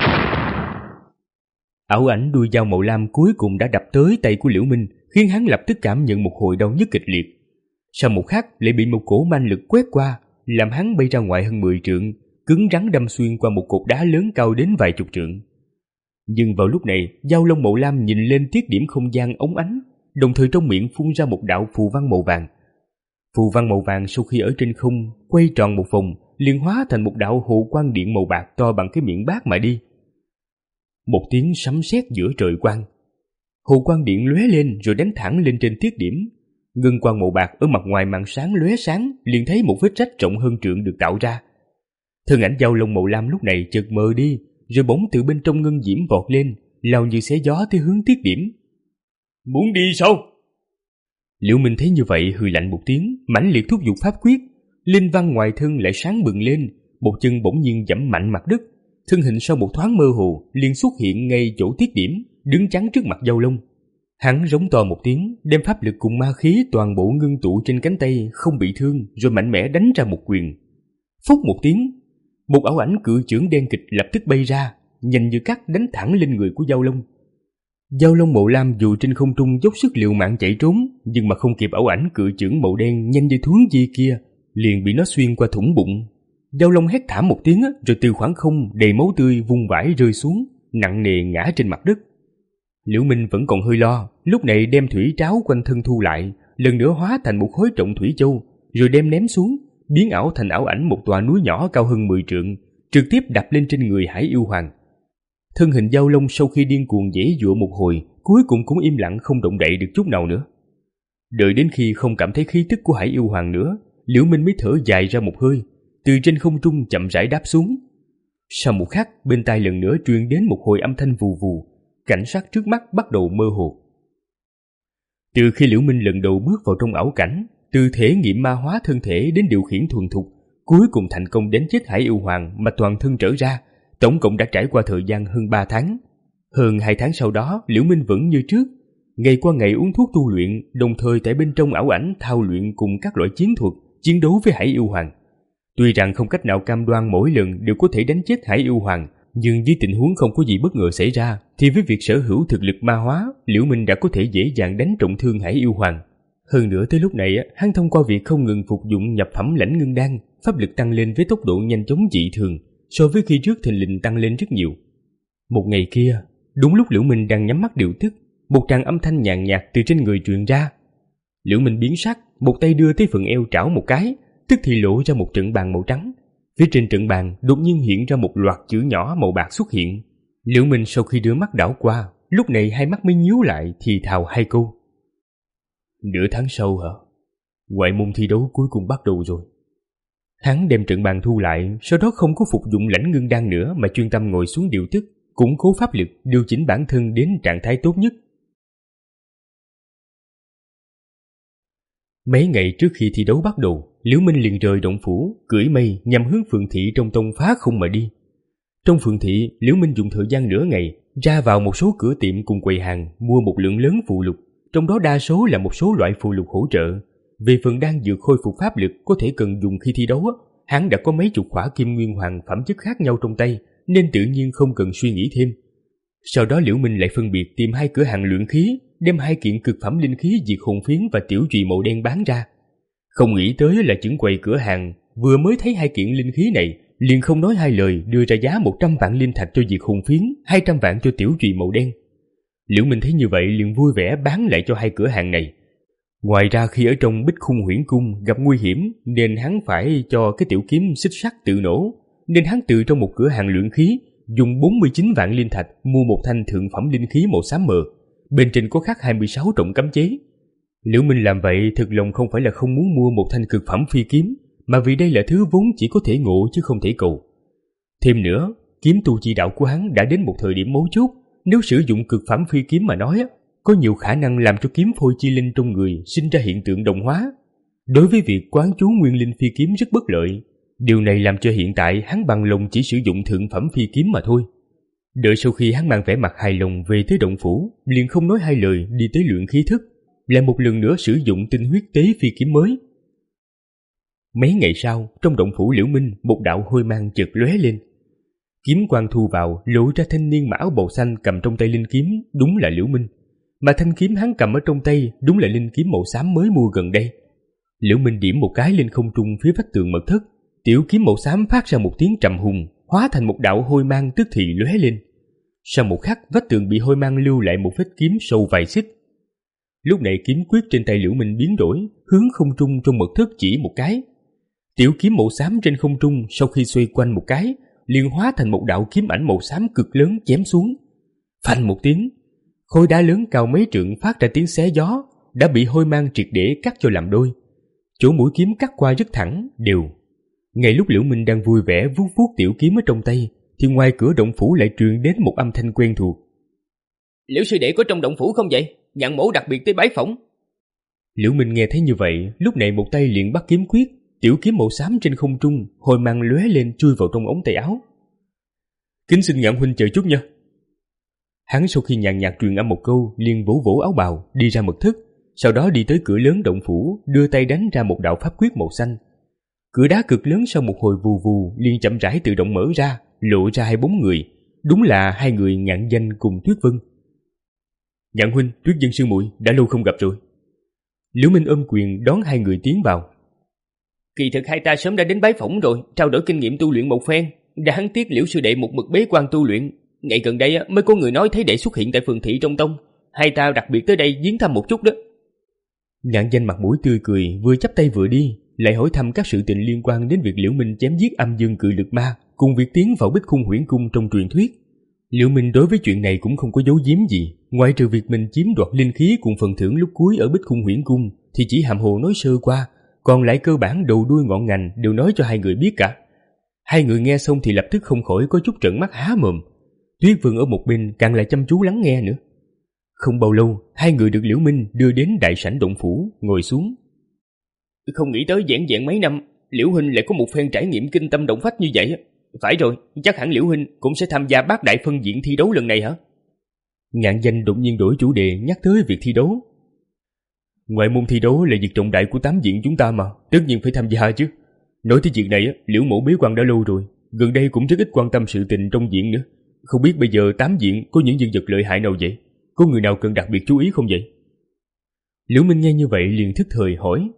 Ảo ảnh đuôi dao màu lam cuối cùng đã đập tới tay của Liễu Minh, khiến hắn lập tức cảm nhận một hồi đau nhức kịch liệt. Sau một khắc lại bị một cỗ manh lực quét qua, làm hắn bay ra ngoài hơn mười trượng, cứng rắn đâm xuyên qua một cột đá lớn cao đến vài chục trượng. Nhưng vào lúc này, dao lông màu lam nhìn lên tiết điểm không gian ống ánh, đồng thời trong miệng phun ra một đạo phù văn màu vàng. Phù văn màu vàng sau khi ở trên không quay tròn một vòng, liền hóa thành một đạo hồ quang điện màu bạc to bằng cái miệng bát mà đi. Một tiếng sấm sét giữa trời quang, hồ quang điện lóe lên rồi đánh thẳng lên trên tiết điểm. Ngân quang màu bạc ở mặt ngoài màn sáng lóe sáng, liền thấy một vết rách rộng hơn trượng được tạo ra. Thân ảnh dao lông màu lam lúc này chợt mờ đi, rồi bỗng từ bên trong ngân diễm vọt lên, lao như xé gió tới hướng tiết điểm. Muốn đi sao? Liễu Minh thấy như vậy hừ lạnh một tiếng, mãnh liệt thúc giục pháp quyết, linh văn ngoài thân lại sáng bừng lên, một chân bỗng nhiên giẫm mạnh mặt đất, thân hình sau một thoáng mơ hồ liền xuất hiện ngay chỗ tiết điểm, đứng chắn trước mặt dao lông. Hắn rống to một tiếng, đem pháp lực cùng ma khí toàn bộ ngưng tụ trên cánh tay không bị thương, rồi mạnh mẽ đánh ra một quyền. Phúc một tiếng, một ảo ảnh cự chưởng đen kịch lập tức bay ra, nhanh như cắt đánh thẳng lên người của dao lông. Dao lông màu lam dù trên không trung dốc sức liều mạng chạy trốn, nhưng mà không kịp ảo ảnh cự chưởng màu đen nhanh như thuấn di kia, liền bị nó xuyên qua thủng bụng. Dao lông hét thảm một tiếng, rồi từ khoảng không đầy máu tươi vung vãi rơi xuống, nặng nề ngã trên mặt đất. Liễu Minh vẫn còn hơi lo, lúc này đem thủy tráo quanh thân thu lại, lần nữa hóa thành một khối trọng thủy châu, rồi đem ném xuống, biến ảo thành ảo ảnh một tòa núi nhỏ cao hơn mười trượng, trực tiếp đập lên trên người Hải Yêu Hoàng. Thân hình dao lông sau khi điên cuồng giãy giụa một hồi, cuối cùng cũng im lặng không động đậy được chút nào nữa. Đợi đến khi không cảm thấy khí tức của Hải Yêu Hoàng nữa, Liễu Minh mới thở dài ra một hơi, từ trên không trung chậm rãi đáp xuống. Sau một khắc, bên tai lần nữa truyền đến một hồi âm thanh vù vù, cảnh sắc trước mắt bắt đầu mơ hồ. Từ khi Liễu Minh lần đầu bước vào trong ảo cảnh, từ thể nghiệm ma hóa thân thể đến điều khiển thuần thục, cuối cùng thành công đánh chết Hải Yêu Hoàng mà toàn thân trở ra, tổng cộng đã trải qua thời gian hơn ba tháng. Hơn hai tháng sau đó, Liễu Minh vẫn như trước, ngày qua ngày uống thuốc tu luyện, đồng thời tại bên trong ảo ảnh thao luyện cùng các loại chiến thuật, chiến đấu với Hải Yêu Hoàng. Tuy rằng không cách nào cam đoan mỗi lần đều có thể đánh chết Hải Yêu Hoàng, nhưng dưới tình huống không có gì bất ngờ xảy ra, thì với việc sở hữu thực lực ma hóa, Liễu Minh đã có thể dễ dàng đánh trọng thương Hải Yêu Hoàng. Hơn nữa tới lúc này, hắn thông qua việc không ngừng phục dụng nhập phẩm lãnh ngưng đan, pháp lực tăng lên với tốc độ nhanh chóng dị thường, so với khi trước thình lình tăng lên rất nhiều. Một ngày kia, đúng lúc Liễu Minh đang nhắm mắt điều tức, một tràng âm thanh nhàn nhạt từ trên người truyền ra. Liễu Minh biến sắc, một tay đưa tới phần eo trảo một cái, tức thì lộ ra một trận bàn màu trắng. Phía trên trận bàn đột nhiên hiện ra một loạt chữ nhỏ màu bạc xuất hiện. Liễu Minh sau khi đưa mắt đảo qua, lúc này hai mắt mới nhíu lại thì thào hai câu. Nửa tháng sau hả? Ngoại môn thi đấu cuối cùng bắt đầu rồi. Hắn đem trận bàn thu lại, sau đó không có phục dụng lãnh ngưng đan nữa mà chuyên tâm ngồi xuống điều tức, củng cố pháp lực, điều chỉnh bản thân đến trạng thái tốt nhất. Mấy ngày trước khi thi đấu bắt đầu, Liễu Minh liền rời động phủ, cưỡi mây nhằm hướng Phượng Thị trong tông phá không mà đi. Trong Phượng Thị, Liễu Minh dùng thời gian nửa ngày ra vào một số cửa tiệm cùng quầy hàng mua một lượng lớn phù lục, trong đó đa số là một số loại phù lục hỗ trợ. Về phần đan dược khôi phục pháp lực có thể cần dùng khi thi đấu, hắn đã có mấy chục khỏa kim nguyên hoàng phẩm chất khác nhau trong tay, nên tự nhiên không cần suy nghĩ thêm. Sau đó Liễu Minh lại phân biệt tìm hai cửa hàng luyện khí, đem hai kiện cực phẩm linh khí diệt hồn phiến và tiểu trùy màu đen bán ra. Không nghĩ tới là trưởng quầy cửa hàng vừa mới thấy hai kiện linh khí này, liền không nói hai lời đưa ra giá một trăm vạn linh thạch cho diệt hồn phiến, hai trăm vạn cho tiểu trùy màu đen. Liễu Minh thấy như vậy liền vui vẻ bán lại cho hai cửa hàng này. Ngoài ra khi ở trong Bích Khung Huyễn Cung gặp nguy hiểm nên hắn phải cho cái tiểu kiếm xích sắt tự nổ, nên hắn tự trong một cửa hàng luyện khí dùng bốn mươi chín vạn linh thạch mua một thanh thượng phẩm linh khí màu xám mờ, bên trên có khắc hai mươi sáu trọng cấm chế. Liễu Minh làm vậy thực lòng không phải là không muốn mua một thanh cực phẩm phi kiếm, mà vì đây là thứ vốn chỉ có thể ngộ chứ không thể cầu. Thêm nữa, kiếm tu chi đạo của hắn đã đến một thời điểm mấu chốt, nếu sử dụng cực phẩm phi kiếm mà nói, có nhiều khả năng làm cho kiếm phôi chi linh trong người sinh ra hiện tượng đồng hóa. Đối với việc quán chú nguyên linh phi kiếm rất bất lợi, điều này làm cho hiện tại hắn bằng lòng chỉ sử dụng thượng phẩm phi kiếm mà thôi. Đợi sau khi hắn mang vẻ mặt hài lòng về tới động phủ, liền không nói hai lời đi tới luyện khí thức, lại một lần nữa sử dụng tinh huyết tế phi kiếm mới. Mấy ngày sau, trong động phủ Liễu Minh, một đạo hôi mang chợt lóe lên. Kiếm quang thu vào, lộ ra thanh niên mặc áo bào xanh cầm trong tay linh kiếm, đúng là Liễu Minh. Mà thanh kiếm hắn cầm ở trong tay đúng là linh kiếm màu xám mới mua gần đây. Liễu Minh điểm một cái lên không trung phía vách tường mật thất, tiểu kiếm màu xám phát ra một tiếng trầm hùng, hóa thành một đạo hôi mang tức thì lóe lên. Sau một khắc, vách tường bị hôi mang lưu lại một vết kiếm sâu vài xích. Lúc này kiếm quyết trên tay Liễu Minh biến đổi, hướng không trung trong mật thất chỉ một cái. Tiểu kiếm màu xám trên không trung sau khi xoay quanh một cái, liền hóa thành một đạo kiếm ảnh màu xám cực lớn chém xuống. Phanh một tiếng, khối đá lớn cao mấy trượng phát ra tiếng xé gió, đã bị hôi mang triệt để cắt cho làm đôi. Chỗ mũi kiếm cắt qua rất thẳng, đều. Ngay lúc Liễu Minh đang vui vẻ vuốt vuốt tiểu kiếm ở trong tay, thì ngoài cửa động phủ lại truyền đến một âm thanh quen thuộc. Liễu sư đệ có trong động phủ không vậy? Nhạn mổ đặc biệt tới bái phỏng. Liễu Minh nghe thấy như vậy, lúc này một tay liền bắt kiếm quyết, tiểu kiếm màu xám trên không trung, hồi mang lóe lên chui vào trong ống tay áo. Kính xin Nhạn huynh chờ chút nha. Hắn sau khi nhàn nhạt truyền âm một câu, liền vỗ vỗ áo bào, đi ra mật thất, sau đó đi tới cửa lớn động phủ, đưa tay đánh ra một đạo pháp quyết màu xanh. Cửa đá cực lớn sau một hồi vù vù liền chậm rãi tự động mở ra, lộ ra hai bóng người, đúng là hai người Ngạn Danh cùng Tuyết Vân. Nhạn huynh, Tuyết Vân sư muội đã lâu không gặp rồi. Liễu Minh ôm quyền đón hai người tiến vào. Kỳ thực hai ta sớm đã đến bái phỏng rồi, trao đổi kinh nghiệm tu luyện một phen. Đáng tiếc Liễu sư đệ một mực bế quan tu luyện, ngày gần đây mới có người nói thấy đệ xuất hiện tại Phường Thị trong tông, hai ta đặc biệt tới đây viếng thăm một chút đó. Ngạn Danh mặt mũi tươi cười, vừa chắp tay vừa đi, lại hỏi thăm các sự tình liên quan đến việc Liễu Minh chém giết âm dương cự lực ma, cùng việc tiến vào Bích Khung Huyễn Cung trong truyền thuyết. Liễu Minh đối với chuyện này cũng không có giấu giếm gì, ngoại trừ việc mình chiếm đoạt linh khí cùng phần thưởng lúc cuối ở Bích Khung Huyễn Cung thì chỉ hàm hồ nói sơ qua, còn lại cơ bản đầu đuôi ngọn ngành đều nói cho hai người biết cả. Hai người nghe xong thì lập tức không khỏi có chút trợn mắt há mồm. Tuyết Vân ở một bên càng lại chăm chú lắng nghe nữa. Không bao lâu, hai người được Liễu Minh đưa đến đại sảnh động phủ, ngồi xuống. Không nghĩ tới vẻn vẹn mấy năm, Liễu huynh lại có một phen trải nghiệm kinh tâm động phách như vậy. Phải rồi, chắc hẳn Liễu huynh cũng sẽ tham gia bát đại phân diện thi đấu lần này hả? Ngạn Danh đột nhiên đổi chủ đề nhắc tới việc thi đấu. Ngoại môn thi đấu là việc trọng đại của tám viện chúng ta mà, tất nhiên phải tham gia chứ. Nói tới việc này, Liễu mộ bế quan đã lâu rồi, gần đây cũng rất ít quan tâm sự tình trong viện nữa. Không biết bây giờ tám viện có những nhân vật lợi hại nào vậy? Có người nào cần đặc biệt chú ý không vậy? Liễu Minh nghe như vậy liền thức thời hỏi.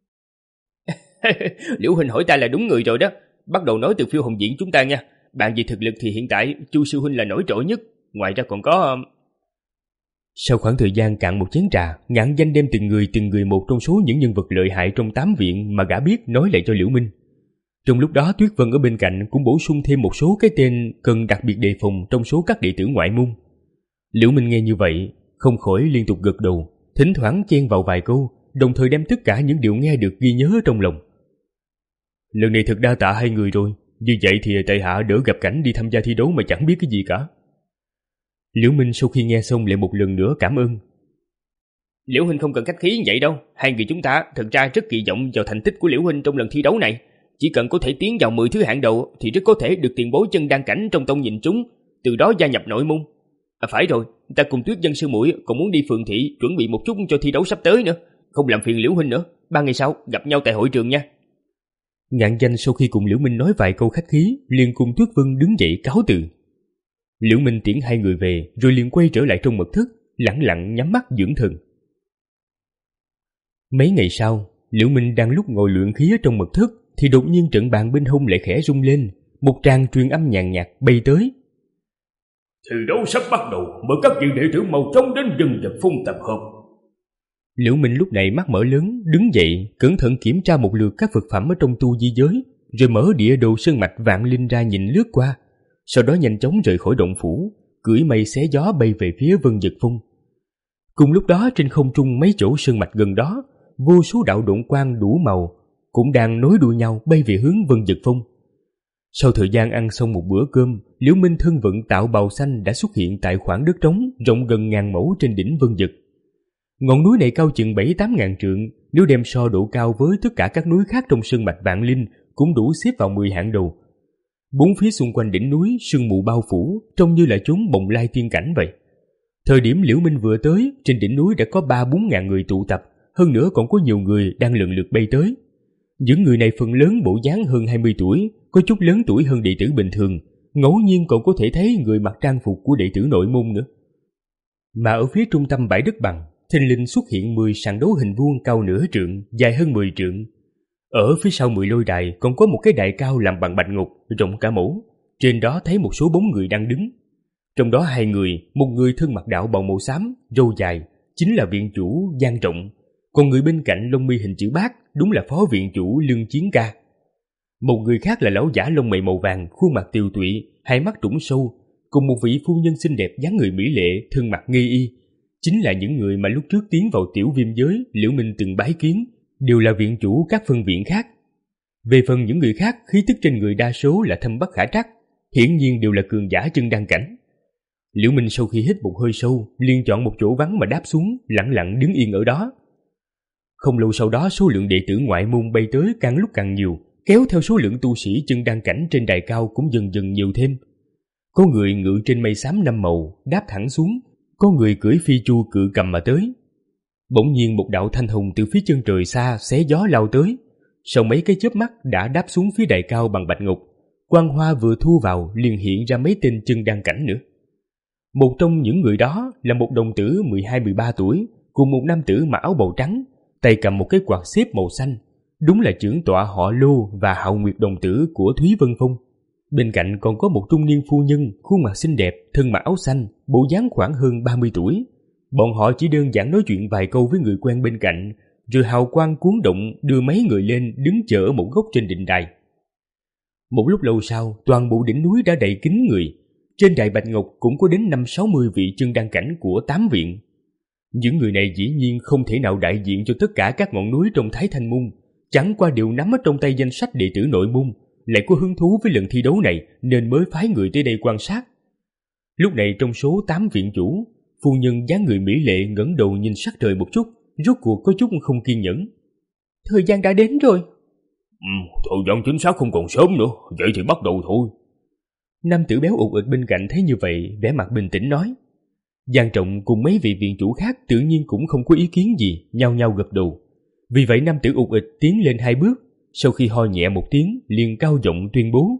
Liễu huynh hỏi ta là đúng người rồi đó. Bắt đầu nói từ Phiêu Hồng viện chúng ta nha. Bạn về thực lực thì hiện tại Chu sư huynh là nổi trội nhất. Ngoài ra còn có... Sau khoảng thời gian cạn một chén trà, Ngạn Danh đem từng người từng người một trong số những nhân vật lợi hại trong tám viện mà gã biết nói lại cho Liễu Minh. Trong lúc đó Tuyết Vân ở bên cạnh cũng bổ sung thêm một số cái tên cần đặc biệt đề phòng trong số các đệ tử ngoại môn. Liễu Minh nghe như vậy, không khỏi liên tục gật đầu, thỉnh thoảng chen vào vài câu, đồng thời đem tất cả những điều nghe được ghi nhớ trong lòng. Lần này thật đa tạ hai người rồi, như vậy thì tại hạ đỡ gặp cảnh đi tham gia thi đấu mà chẳng biết cái gì cả. Liễu Minh sau khi nghe xong lại một lần nữa cảm ơn. Liễu huynh không cần khách khí như vậy đâu. Hai người chúng ta thật ra rất kỳ vọng vào thành tích của Liễu huynh trong lần thi đấu này. Chỉ cần có thể tiến vào mười thứ hạng đầu thì rất có thể được tiền bối chân đan cảnh trong tông nhìn trúng, từ đó gia nhập nội môn. À phải rồi, ta cùng Tuyết Dân sư muội còn muốn đi phường thị chuẩn bị một chút cho thi đấu sắp tới nữa. Không làm phiền Liễu huynh nữa, ba ngày sau gặp nhau tại hội trường nha. Ngạn Danh sau khi cùng Liễu Minh nói vài câu khách khí, liền cùng Tuyết Vân đứng dậy cáo từ. Liễu Minh tiễn hai người về, rồi liền quay trở lại trong mật thất, lẳng lặng nhắm mắt dưỡng thần. Mấy ngày sau, Liễu Minh đang lúc ngồi luyện khí ở trong mật thất, thì đột nhiên trận bàn bên hông lại khẽ rung lên, một tràng truyền âm nhàn nhạt bay tới. Thi đấu sắp bắt đầu, mời các vị đệ tử mau chóng đến dân vật phong tập hợp. Liễu Minh lúc này mắt mở lớn, đứng dậy, cẩn thận kiểm tra một lượt các vật phẩm ở trong tu di giới, rồi mở địa đồ sơn mạch vạn linh ra nhìn lướt qua, sau đó nhanh chóng rời khỏi động phủ, cưỡi mây xé gió bay về phía Vân Dực Phong. Cùng lúc đó trên không trung mấy chỗ sơn mạch gần đó, vô số đạo độn quang đủ màu cũng đang nối đuôi nhau bay về hướng Vân Dực Phong. Sau thời gian ăn xong một bữa cơm, Liễu Minh thân vận tạo bào xanh đã xuất hiện tại khoảng đất trống rộng gần ngàn mẫu trên đỉnh Vân Dực. Ngọn núi này cao chừng bảy tám ngàn trượng, nếu đem so độ cao với tất cả các núi khác trong sơn mạch Vạn Linh cũng đủ xếp vào mười hạng đầu. Bốn phía xung quanh đỉnh núi sương mù bao phủ, trông như là chốn bồng lai tiên cảnh vậy. Thời điểm Liễu Minh vừa tới, trên đỉnh núi đã có ba bốn ngàn người tụ tập, hơn nữa còn có nhiều người đang lần lượt bay tới. Những người này phần lớn bộ dáng hơn hai mươi tuổi, có chút lớn tuổi hơn đệ tử bình thường, ngẫu nhiên còn có thể thấy người mặc trang phục của đệ tử nội môn nữa. Mà ở phía trung tâm bãi đất bằng, thình lình xuất hiện mười sàn đấu hình vuông cao nửa trượng, dài hơn mười trượng. Ở phía sau mười lôi đài còn có một cái đài cao làm bằng bạch ngọc, rộng cả mẫu. Trên đó thấy một số bóng người đang đứng. Trong đó hai người, một người thân mặc đạo bào màu xám, râu dài, chính là viện chủ Giang Trọng. Còn người bên cạnh lông mi hình chữ bát, đúng là phó viện chủ Lương Chiến Ca. Một người khác là lão giả lông mày màu vàng, khuôn mặt tiều tụy, hai mắt trũng sâu, cùng một vị phu nhân xinh đẹp dáng người mỹ lệ, thân mặc nghi y. Chính là những người mà lúc trước tiến vào tiểu viêm giới Liễu Minh từng bái kiến, đều là viện chủ các phân viện khác. Về phần những người khác, khí tức trên người đa số là thâm bất khả trắc, hiển nhiên đều là cường giả chân đan cảnh. Liễu Minh sau khi hít một hơi sâu, liền chọn một chỗ vắng mà đáp xuống, lặng lặng đứng yên ở đó. Không lâu sau đó, số lượng đệ tử ngoại môn bay tới càng lúc càng nhiều, kéo theo số lượng tu sĩ chân đan cảnh trên đài cao cũng dần dần nhiều thêm. Có người ngự trên mây xám năm màu, đáp thẳng xuống, có người cưỡi phi chu cự cầm mà tới. Bỗng nhiên một đạo thanh hồng từ phía chân trời xa xé gió lao tới, sau mấy cái chớp mắt đã đáp xuống phía đài cao bằng bạch ngọc. Quang hoa vừa thu vào liền hiện ra mấy tên chân đan cảnh nữa. Một trong những người đó là một đồng tử mười hai mười ba tuổi, cùng một nam tử mặc áo bào trắng, tay cầm một cái quạt xếp màu xanh, đúng là trưởng tọa họ Lô và Hạo Nguyệt đồng tử của Thúy Vân Phong. Bên cạnh còn có một trung niên phu nhân, khuôn mặt xinh đẹp, thân mặc áo xanh, bộ dáng khoảng hơn ba mươi tuổi. Bọn họ chỉ đơn giản nói chuyện vài câu với người quen bên cạnh, rồi hào quang cuốn động đưa mấy người lên đứng chờ ở một góc trên đỉnh đài. Một lúc lâu sau, toàn bộ đỉnh núi đã đầy kín người. Trên đài bạch ngọc cũng có đến năm sáu mươi vị chân đan cảnh của tám viện. Những người này dĩ nhiên không thể nào đại diện cho tất cả các ngọn núi trong Thái Thanh Môn, chẳng qua đều nắm ở trong tay danh sách đệ tử nội môn, lại có hứng thú với lần thi đấu này nên mới phái người tới đây quan sát. Lúc này trong số tám viện chủ, phu nhân dáng người mỹ lệ ngẩng đầu nhìn sắc trời một chút, rốt cuộc có chút không kiên nhẫn. Thời gian đã đến rồi. Ừ, thời gian chính xác không còn sớm nữa, vậy thì bắt đầu thôi. Nam tử béo ụt ịch bên cạnh thấy như vậy, vẻ mặt bình tĩnh nói. Giang Trọng cùng mấy vị viện chủ khác tự nhiên cũng không có ý kiến gì, nhao nhao gật đầu. Vì vậy nam tử ụt ịch tiến lên hai bước, sau khi ho nhẹ một tiếng, liền cao giọng tuyên bố.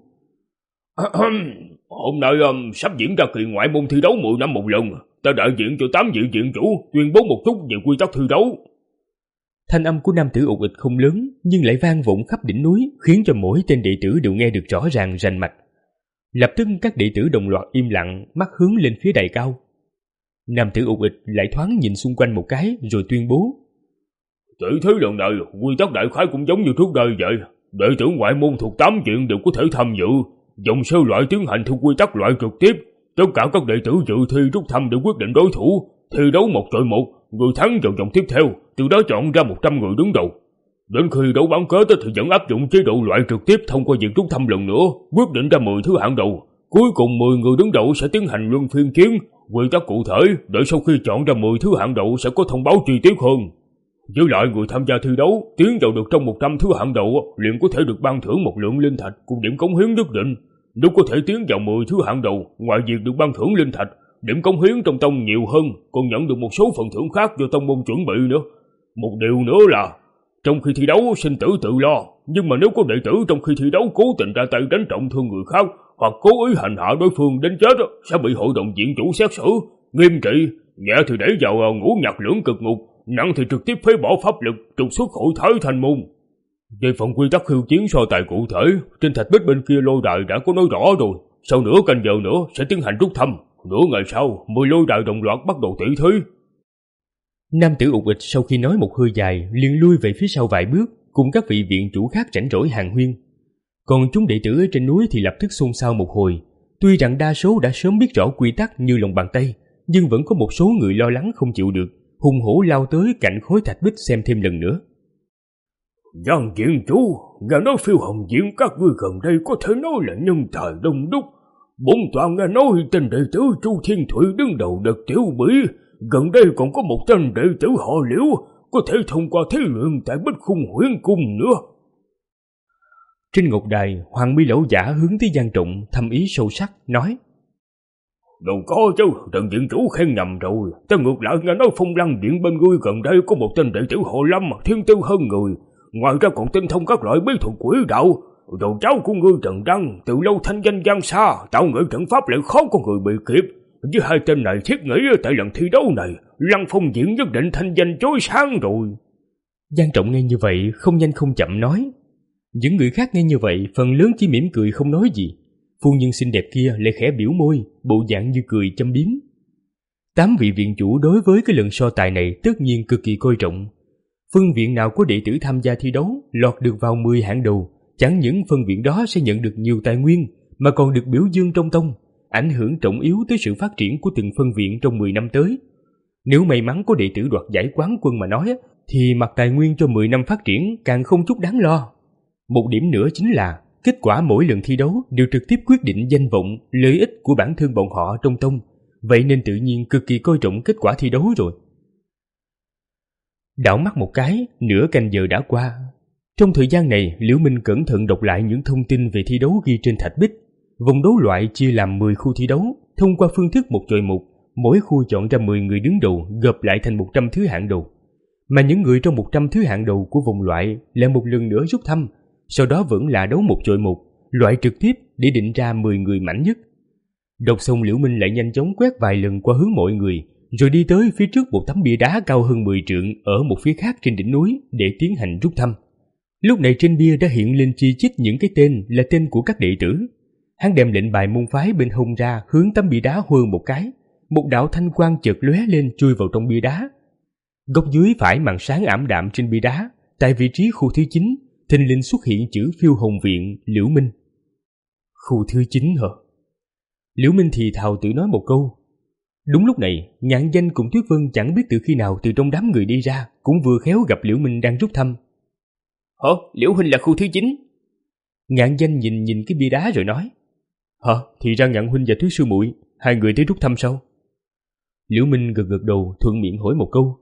Hôm nay um, sắp diễn ra kỳ ngoại môn thi đấu mười năm một lần, ta đại diện cho tám vị viện chủ tuyên bố một chút về quy tắc thi đấu. Thanh âm của nam tử ụt ịch không lớn, nhưng lại vang vọng khắp đỉnh núi, khiến cho mỗi tên đệ tử đều nghe được rõ ràng rành mạch. Lập tức các đệ tử đồng loạt im lặng, mắt hướng lên phía đài cao. Nam tử ụt ịch lại thoáng nhìn xung quanh một cái rồi tuyên bố. Tỷ thí lần này quy tắc đại khái cũng giống như trước đây vậy, đệ tử ngoại môn thuộc tám viện đều có thể tham dự. Vòng sơ loại tiến hành theo quy tắc loại trực tiếp, tất cả các đệ tử dự thi rút thăm để quyết định đối thủ, thi đấu một chọi một, người thắng vào vòng tiếp theo, từ đó chọn ra một trăm người đứng đầu. Đến khi đấu bán kết thì vẫn áp dụng chế độ loại trực tiếp thông qua việc rút thăm lần nữa, quyết định ra mười thứ hạng đầu. Cuối cùng mười người đứng đầu sẽ tiến hành luân phiên chiến, quy tắc cụ thể, đợi sau khi chọn ra mười thứ hạng đầu sẽ có thông báo chi tiết hơn. Với lại người tham gia thi đấu tiến vào được trong một trăm thứ hạng đầu liền có thể được ban thưởng một lượng linh thạch cùng điểm cống hiến nhất định. Nếu có thể tiến vào mười thứ hạng đầu, ngoài việc được ban thưởng linh thạch, điểm cống hiến trong tông nhiều hơn, còn nhận được một số phần thưởng khác do tông môn chuẩn bị nữa. Một điều nữa là, trong khi thi đấu sinh tử tự lo, nhưng mà nếu có đệ tử trong khi thi đấu cố tình ra tay đánh trọng thương người khác hoặc cố ý hành hạ đối phương đến chết sẽ bị hội đồng viện chủ xét xử, nghiêm trị, nhẹ thì đẩy vào ngũ nhạc lưỡng cực ngục, nặng thì trực tiếp phế bỏ pháp lực, trục xuất khỏi Thái Thanh môn. Về phần quy tắc khiêu chiến so tài cụ thể, trên thạch bích bên kia lôi đài đã có nói rõ rồi. Sau nửa canh giờ nữa sẽ tiến hành rút thăm. Nửa ngày sau, mười lôi đài đồng loạt bắt đầu tỷ thí. Nam tử ục ịch sau khi nói một hơi dài liền lui về phía sau vài bước, cùng các vị viện chủ khác rảnh rỗi hàng huyên. Còn chúng đệ tử ở trên núi thì lập tức xôn xao một hồi. Tuy rằng đa số đã sớm biết rõ quy tắc như lòng bàn tay, nhưng vẫn có một số người lo lắng không chịu được, hùng hổ lao tới cạnh khối thạch bích xem thêm lần nữa. Giang viện chủ, nghe nói Phiêu Hồng viện các ngươi gần đây có thể nói là nhân tài đông đúc. Bổn tọa nghe nói tên đệ tử Chu Thiên Thủy đứng đầu đợt tiểu bỉ, gần đây còn có một tên đệ tử họ Liễu có thể thông qua thí luyện tại Bích Khung Huyễn Cung nữa. Trên ngọc đài, Hoàng Mi lão giả hướng tới Giang Trọng thầm ý sâu sắc nói: Đâu có chứ, Trần viện chủ khen nhầm rồi. Ta ngược lại nghe nói Phong Lăng viện bên ngươi gần đây có một tên đệ tử họ Lâm thiên tư hơn người, ngoài ra còn tinh thông các loại bí thuật quỷ đạo. Rồi cháu của ngươi Trần Đăng từ lâu thanh danh vang xa, tạo nghệ trận pháp lại khó có người bị kịp. Với hai tên này thiết nghĩ tại lần thi đấu này, Lăng Phong viện nhất định thanh danh chói sáng rồi. Giang Trọng nghe như vậy không nhanh không chậm nói. Những người khác nghe như vậy phần lớn chỉ mỉm cười không nói gì. Phu nhân xinh đẹp kia lại khẽ biểu môi, bộ dạng như cười châm biếm. Tám vị viện chủ đối với cái lần so tài này tất nhiên cực kỳ coi trọng. Phân viện nào có đệ tử tham gia thi đấu lọt được vào mười hạng đầu, chẳng những phân viện đó sẽ nhận được nhiều tài nguyên mà còn được biểu dương trong tông, ảnh hưởng trọng yếu tới sự phát triển của từng phân viện trong mười năm tới. Nếu may mắn có đệ tử đoạt giải quán quân mà nói, thì mặt tài nguyên cho mười năm phát triển càng không chút đáng lo. Một điểm nữa chính là kết quả mỗi lần thi đấu đều trực tiếp quyết định danh vọng, lợi ích của bản thân bọn họ trong tông, vậy nên tự nhiên cực kỳ coi trọng kết quả thi đấu rồi. Đảo mắt một cái, nửa canh giờ đã qua. Trong thời gian này, Liễu Minh cẩn thận đọc lại những thông tin về thi đấu ghi trên thạch bích. Vòng đấu loại chia làm mười khu thi đấu, thông qua phương thức một chọi một, mỗi khu chọn ra mười người đứng đầu gộp lại thành một trăm thứ hạng đầu. Mà những người trong một trăm thứ hạng đầu của vòng loại lại một lần nữa rút thăm, sau đó vẫn là đấu một chọi một, loại trực tiếp để định ra mười người mạnh nhất. Đọc xong Liễu Minh lại nhanh chóng quét vài lần qua hướng mọi người, rồi đi tới phía trước một tấm bia đá cao hơn mười trượng ở một phía khác trên đỉnh núi để tiến hành rút thăm. Lúc này trên bia đã hiện lên chi chít những cái tên là tên của các đệ tử. Hắn đem lệnh bài môn phái bên hông ra, hướng tấm bia đá hơ một cái, một đạo thanh quang chợt lóe lên chui vào trong bia đá. Góc dưới phải màn sáng ảm đạm trên bia đá, tại vị trí khu thứ chín, thình lình xuất hiện chữ Phiêu Hồng viện Liễu Minh. Khu thứ chín hả? Liễu Minh thì thào tự nói một câu. Đúng lúc này, Ngạn Danh cùng Tuyết Vân chẳng biết từ khi nào từ trong đám người đi ra, cũng vừa khéo gặp Liễu Minh đang rút thăm. Hả? Liễu huynh là khu thứ chín? Ngạn Danh nhìn nhìn cái bia đá rồi nói. Hả? Thì ra Ngạn huynh và Tuyết sư muội, hai người tới rút thăm sao? Liễu Minh gật gật đầu, thuận miệng hỏi một câu.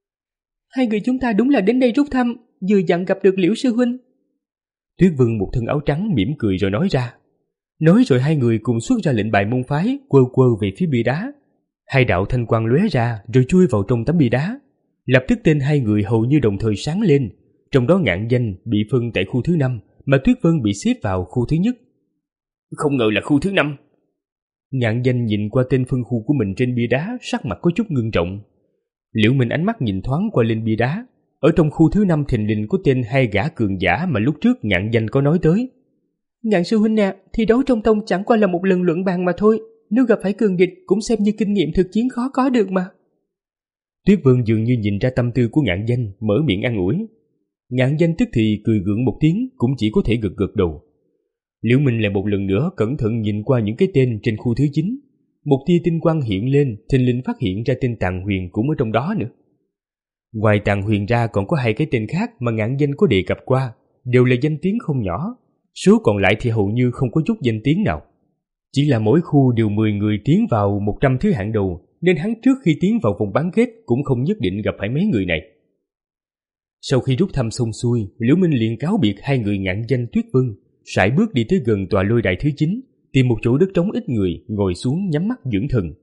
Hai người chúng ta đúng là đến đây rút thăm, vừa dặn gặp được Liễu sư huynh. Tuyết Vân một thân áo trắng mỉm cười rồi nói ra. Nói rồi hai người cùng xuất ra lệnh bài môn phái, quơ quơ về phía bia đá. Hai đạo thanh quang lóe ra rồi chui vào trong tấm bia đá. Lập tức tên hai người hầu như đồng thời sáng lên, trong đó Ngạn Danh bị phân tại khu thứ năm, mà Tuyết Vân bị xếp vào khu thứ nhất. Không ngờ là khu thứ năm. Ngạn Danh nhìn qua tên phân khu của mình trên bia đá, sắc mặt có chút ngưng trọng. Liễu Minh ánh mắt nhìn thoáng qua lên bia đá. Ở trong khu thứ năm thình lình có tên hai gã cường giả mà lúc trước Ngạn Danh có nói tới. Ngạn sư huynh nè, thi đấu trong tông chẳng qua là một lần luận bàn mà thôi, nếu gặp phải cường địch cũng xem như kinh nghiệm thực chiến khó có được mà. Tuyết Vân dường như nhìn ra tâm tư của Ngạn Danh, mở miệng an ủi. Ngạn Danh tức thì cười gượng một tiếng, cũng chỉ có thể gật gật đầu. Liễu Minh lại một lần nữa cẩn thận nhìn qua những cái tên trên khu thứ chín. Một tia tinh quang hiện lên, thình lình phát hiện ra tên Tàng Huyền cũng ở trong đó nữa. Ngoài Tàng Huyền ra còn có hai cái tên khác mà Ngạn Danh có đề cập qua, đều là danh tiếng không nhỏ. Số còn lại thì hầu như không có chút danh tiếng nào. Chỉ là mỗi khu đều mười người tiến vào một trăm thứ hạng đầu, nên hắn trước khi tiến vào vòng bán kết cũng không nhất định gặp phải mấy người này. Sau khi rút thăm xong xuôi, Liễu Minh liền cáo biệt hai người ngạn danh Tuyết Vân, sải bước đi tới gần tòa lôi đài thứ chín, tìm một chỗ đất trống ít người, ngồi xuống nhắm mắt dưỡng thần.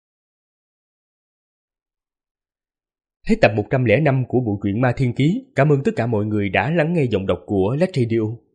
Hết tập một trăm lẻ năm của bộ truyện Ma Thiên Ký. Cảm ơn tất cả mọi người đã lắng nghe giọng đọc của Lách Radio.